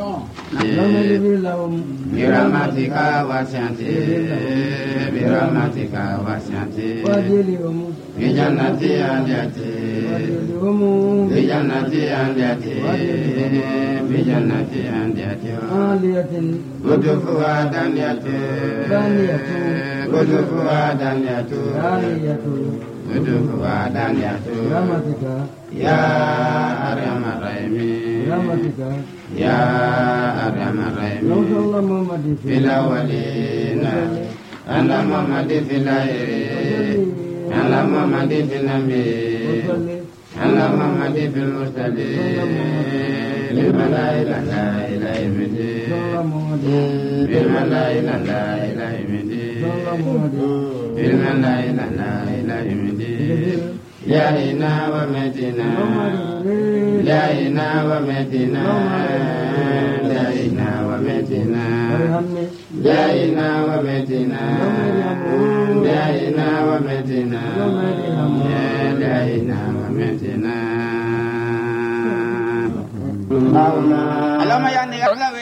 birahmatika wasi'ati birahmatika wasi'ati bi jannati andiyati bi jannati andiyati bi jannati andiyati kudufu adandiyati kudufu adandiyati kudufu adandiyati ya arhamar rahimin ya arhamar rahimin fil awwalina ana muhammadin fil akhirin ana muhammadin fil nabiyyin ana muhammadin fil mursalin liman la ilaha illa huwa liman la ilaha illa huwa liman la ilaha illa huwa ya ina wa medina ya ina wa medina ya ina wa medina ya ina wa medina ya ina wa medina ya ina wa medina Allahumma ya ni'lawe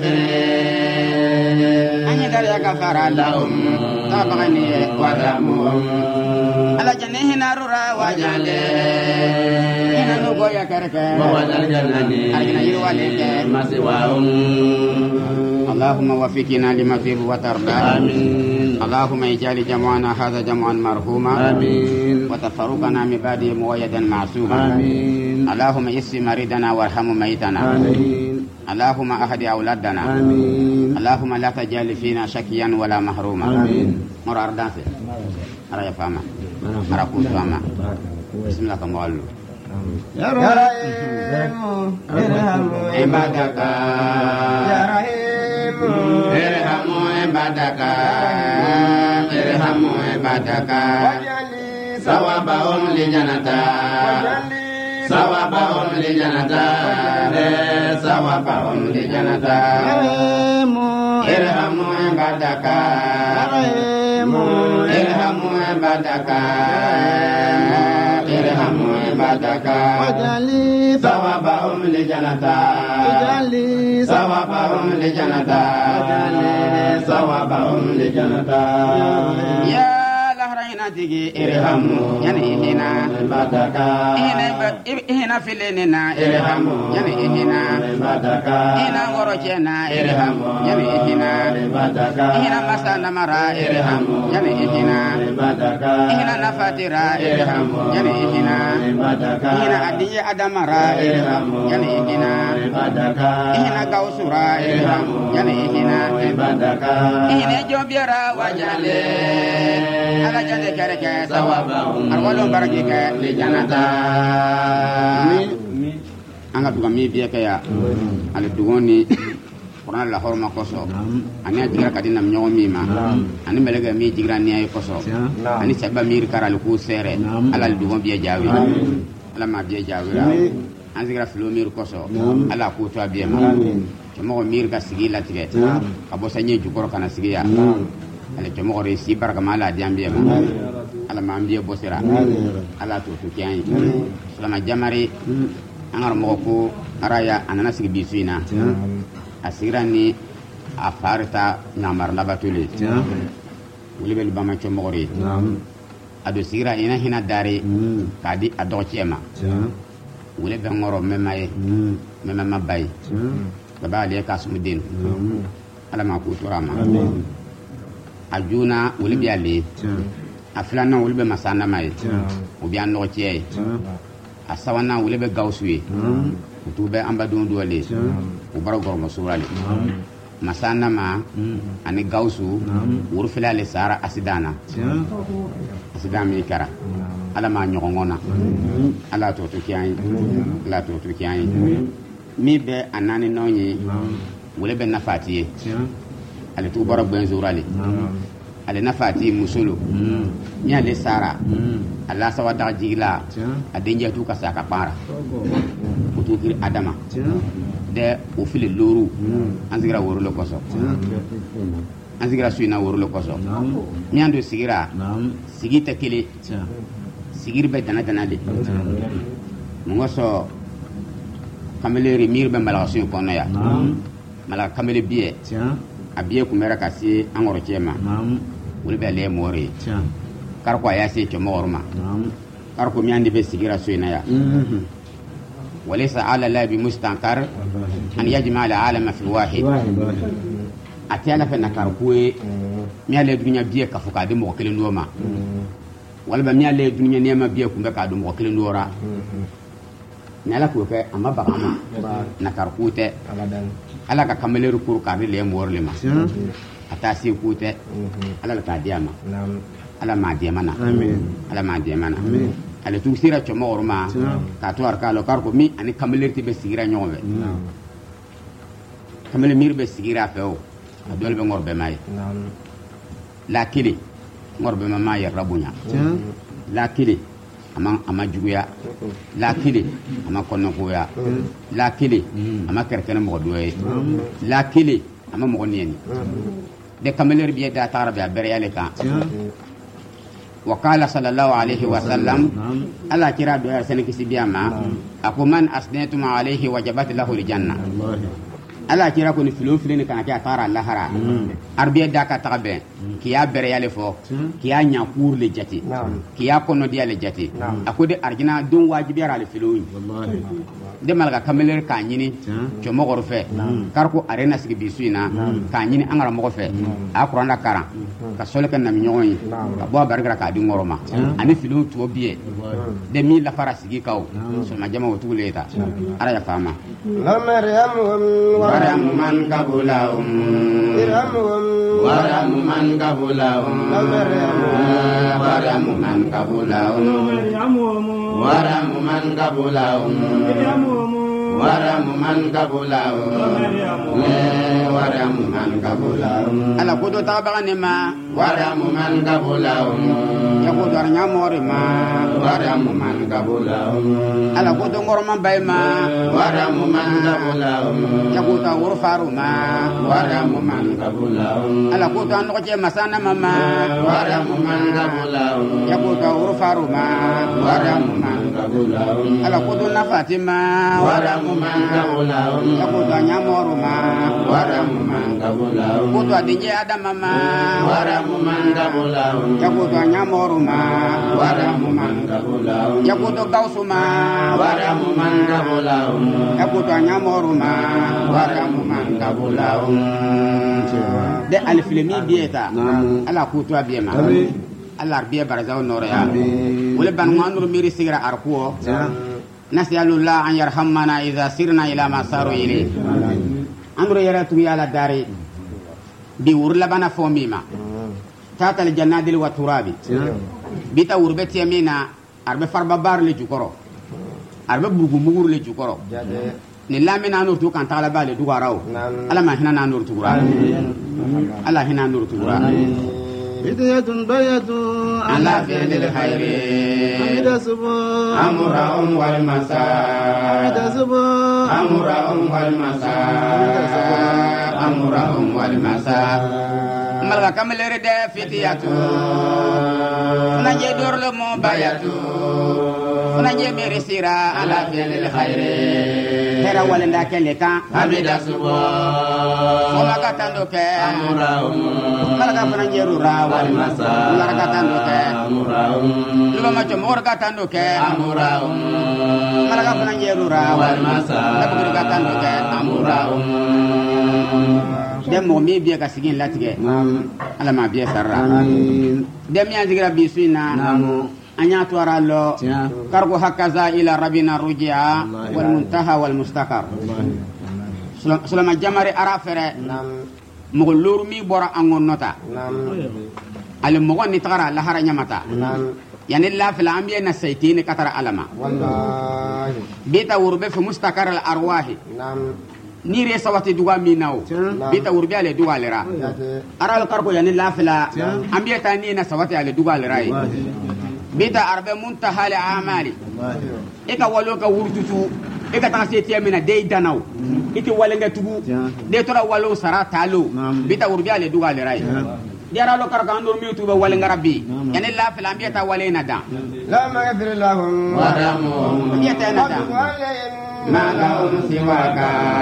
anya dari kafara lahum tabani wa damum ala jannah narura wajale ina no goya karaka wa wajal jannani arina yirwaleke maswaum اللهم وفقنا لما فيه وترضى آمين اللهم اجعل جمعنا هذا جمعا مرحوما آمين وتفرقنا من بعده مؤيدا معصوما آمين اللهم يسر مريدنا وارحم ميتنا آمين اللهم اهد اولادنا آمين اللهم لا تجعل فينا شكيا ولا محروما آمين مرار دانسي مرا يفهمها مرا كون فهمها بسم الله كما قالوا يا رحيم ارحموا عبادك يا رحيم ارحموا عبادك ارحموا عبادك ثوابهم لجنة ثوابهم لجنة ثوابهم لجنة ارحموا عبادك ارحموا عبادك ارحموا عبادك واجعلي ثوابهم لجنة واجعلي ثوابهم لجنة ثوابهم لجنة يا لهرين tigi irhamu yani ihina badaka ihina filenina irhamu yani ihina badaka ihina ngorochena irhamu yani ihina badaka ihina masana mara irhamu yani ihina badaka ihina nafatira irhamu yani ihina badaka ihina adiya adamara irhamu yani ihina badaka ihina gausura irhamu yani ihina badaka ihina jobiara wajale ala jande kereke sawaba arwalo baraki ke li janata anga duga mi biya kaya ala dugoni Qur'an la horma koso ani ajigra kadina mnyo mi ma ani melega mi jigra ni ay koso ani sabba mir karal ku sere ala dugon biya jawi ala ma biya jawi an zigra filo mir koso ala ku to biya ma mo mir ka sigi la tige abo sanye jukoro kana sigi ya ala mo re si baraka mala diambiya ma ala ma ambiya bosira ala to kiyan salama jamari angar mo ko araya anana sigi bisuina asirani afarta namar labatule wulibel bama chomori ado sira ina hina dare kadi adochema wulebe ngoro memaye mema mabay baba ali kasmudin ala ma ku turama ajuna wulibi ali aflana wulibe masana mai ubian no chie asawana wulibe gausui utube amba don duale ubara gormo surale masana ma ani gausu wurfila le sara asidana asidami kara ala ma nyongona ala to kiyan ala to kiyan mi be anani nonyi wule be nafatiye ale tu bara ben surale ale nafati musulu nya le sara ala sawa da jigla adenja tu ka saka para utu kiri adama de o fili loru anzigra woro lo koso anzigra suina woro lo koso nyando sigira sigita kile sigir be dana de ngoso kameleri mir be mala su ko na ya mala kamele biye abiye kumera kasi angoro chema wuli be le more kar ko ya se chomorma kar ko miandi be sigira suina ya وليس على الله بمستنكر أن يجمع العالم في الواحد أتيانا في نكاركوي ميالي الدنيا بيه كفوكا دي موكلين دوما ولا ميالي الدنيا نيما بيه كمبكا دي موكلين دورا نالا كوكا أما بغاما نكاركوتي ألا كاملي ركور كاري ليه مورلما أتاسي كوتي ألا لكا دياما ألا ما ديامانا ألا ما ديامانا ale tu sira chomo orma ka to arka lo karko mi ani kameler ti be sigira nyombe kamele mir be sigira feo adol be ngorbe may la kili ngorbe mama ya rabunya la kili ama juguya la kili ama konno koya la kili ama kerkene mo doye la kili ama mo nieni de kameler bi da tarabe bere yale ka وقال صلى الله عليه وسلم ألا كرا دوار سنك سبياما أكو من أسنيتم عليه وجبت له الجنة ألا كرا كون فلو فلين كان كي أطار الله را أربية داكا تغبين كيا بريالي فوق كيا نياكور لجاتي كيا كونو ديا لجاتي أكو دي أرجنا دون واجبير على فلوين de malga kameler kanyini chomo gorfe karko arena sigi bisuina kanyini angara mo fe akuranda karan ka sole kan nam nyoyi ka bo bargra ka di ngoroma ani filu to biye de mi la fara sigi kaw so ma jama wotu leta ara ya fama la maryam waram man kabula waram man kabula la maryam waram man kabula waram man kabula waram man kabula waram man kabula ala kodo tabane ma waram man kabula ya kodo arnya more ma waram man kabula ala kodo ngorma bay ma waram man kabula ya kodo urfaru ma waram man kabula ala kodo an ko masana mama waram man kabula ya kodo urfaru ma waram man kabula ala kodo na fatima waram waramu man kabulahum yakutu anyamoruma waramu man kabulahum kutu adinje adamama waramu man kabulahum yakutu anyamoruma waramu man kabulahum yakutu gausuma waramu man kabulahum yakutu anyamoruma waramu man kabulahum de alfilmi biyeta ala kutu abiyema Allah biya barazaw noraya wala ban nganduru miri sigira arkuo nas'alullah an yarhamana idha sirna ila ma saru ili anduru yara tu yala dari bi wurla bana fomima tata al jannadil wa turabi bita wurbeti yamina arbe farba bar le jukoro arbe bugu mugur le jukoro ni lamina nur tu kan tala bale dugaraw ala ma hina nur tu gura ala hina nur tu gura بداية بيت على فعل الخير حمد سبو أمرهم والمساء حمد سبو أمرهم والمساء أمرهم والمساء ملغا كامل رد فتياتو فنجي دور لمو باياتو فنجي ميرسيرا على فعل الخير هرا ولندا كلكا حمد سبو فما كاتاندوك أمرهم ملغا فنجي رورا والمساء ملغا كاتاندوك أمرهم لما جو مور كاتاندوك أمرهم ملغا فنجي رورا والمساء لما جو كاتاندوك أمرهم dem mo mi biya ka sigin latige ala ma biya sarra dem ya zigra bisuina anya to aralo kargo hakaza ila rabbina rujia wal muntaha wal mustaqar sulama jamari arafere mo lor mi bora angon nota al mo ni tagara la hara nyamata yani la fil ambiya na saytini katara alama wallahi bita wurbe fi mustaqar al arwahi ni re sawati duga minao bita urbi ale duga lera aral karko yani lafila ambiya tani na sawati ale duga lera bita arbe muntaha li amali eka walo ka wurtutu eka ta se tiamina de danau iti walenga tugu de tora walo sara talo bita urbi ale duga lera diara lo karka andur mi tuba walenga rabbi yani lafila ambiya ta walena da la maghfir lahum ورحمهم ambiya ta na da ما لهم سواك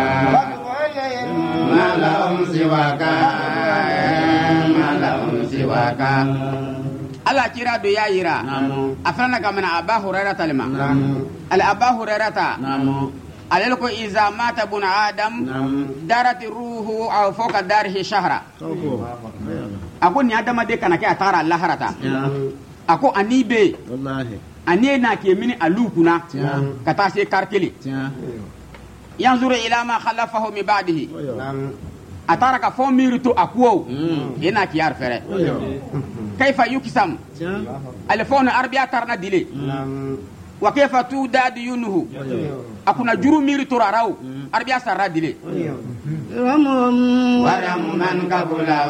ما لهم سواك ما لهم سواك Allah kira do ya yira afana kamana Aba Hurairah talma al Aba Hurairah alal ko iza mata bun adam darat ruhu aw fawqa darihi shahra ako ni adama de kana ke atara Allah harata ako anibe wallahi anie na ke mini alukuna kata se karkeli yanzuru ila ma khalafahu min ba'dihi atara ka fo miritu akwo ina ki yar fere kayfa yukisam alfona arbiya tarna dile wa kayfa tudad yunuhu akuna juru miritu rarau arbiya sarra dile ورم من قبله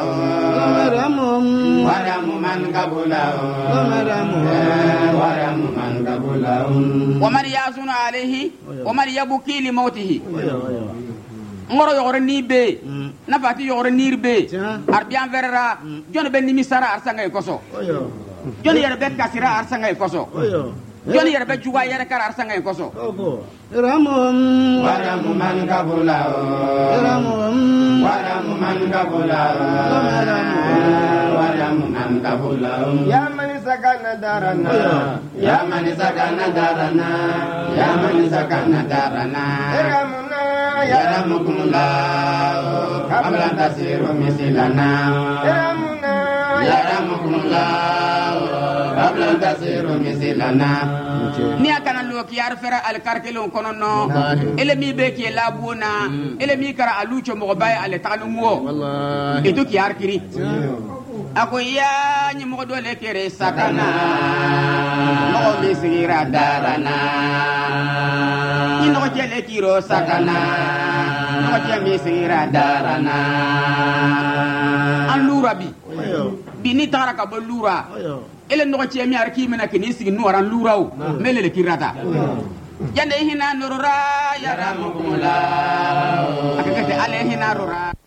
ورم من قبله ورم من قبله ومن يحزن عليه ومن يبكي لموته ngoro yogore ni be na fati yogore nir be arbian verra jon be nimi sara arsanga e koso jon yere be kasira arsanga e koso jon yere be juga yere kar arsanga e koso ramum ورم من قبله ورم من قبله ورم من قبله يا من سكن دارنا يا من سكن دارنا يا من سكن دارنا ارحمنا يرحمكم الله قبل أن تسيروا مثلنا ارحمنا يرحمكم الله قبل أن تسيروا مثلنا ni akana lo ki yar fera al karkelon kono no ele mi be ki labuna ele mi kara alucho mo bay ale tanu mo wallahi eto ki yar kiri ako ya ni mo do le kere sakana mo mi sigira darana ni no jele kiro sakana no je mi sigira darana an lura bi ni tara ka bo lura ele no ci mi ar ki mena ke ni sigi no ran luraw mele le kirata jande hina nurura ya يرحمكم الله akakate ale hina rura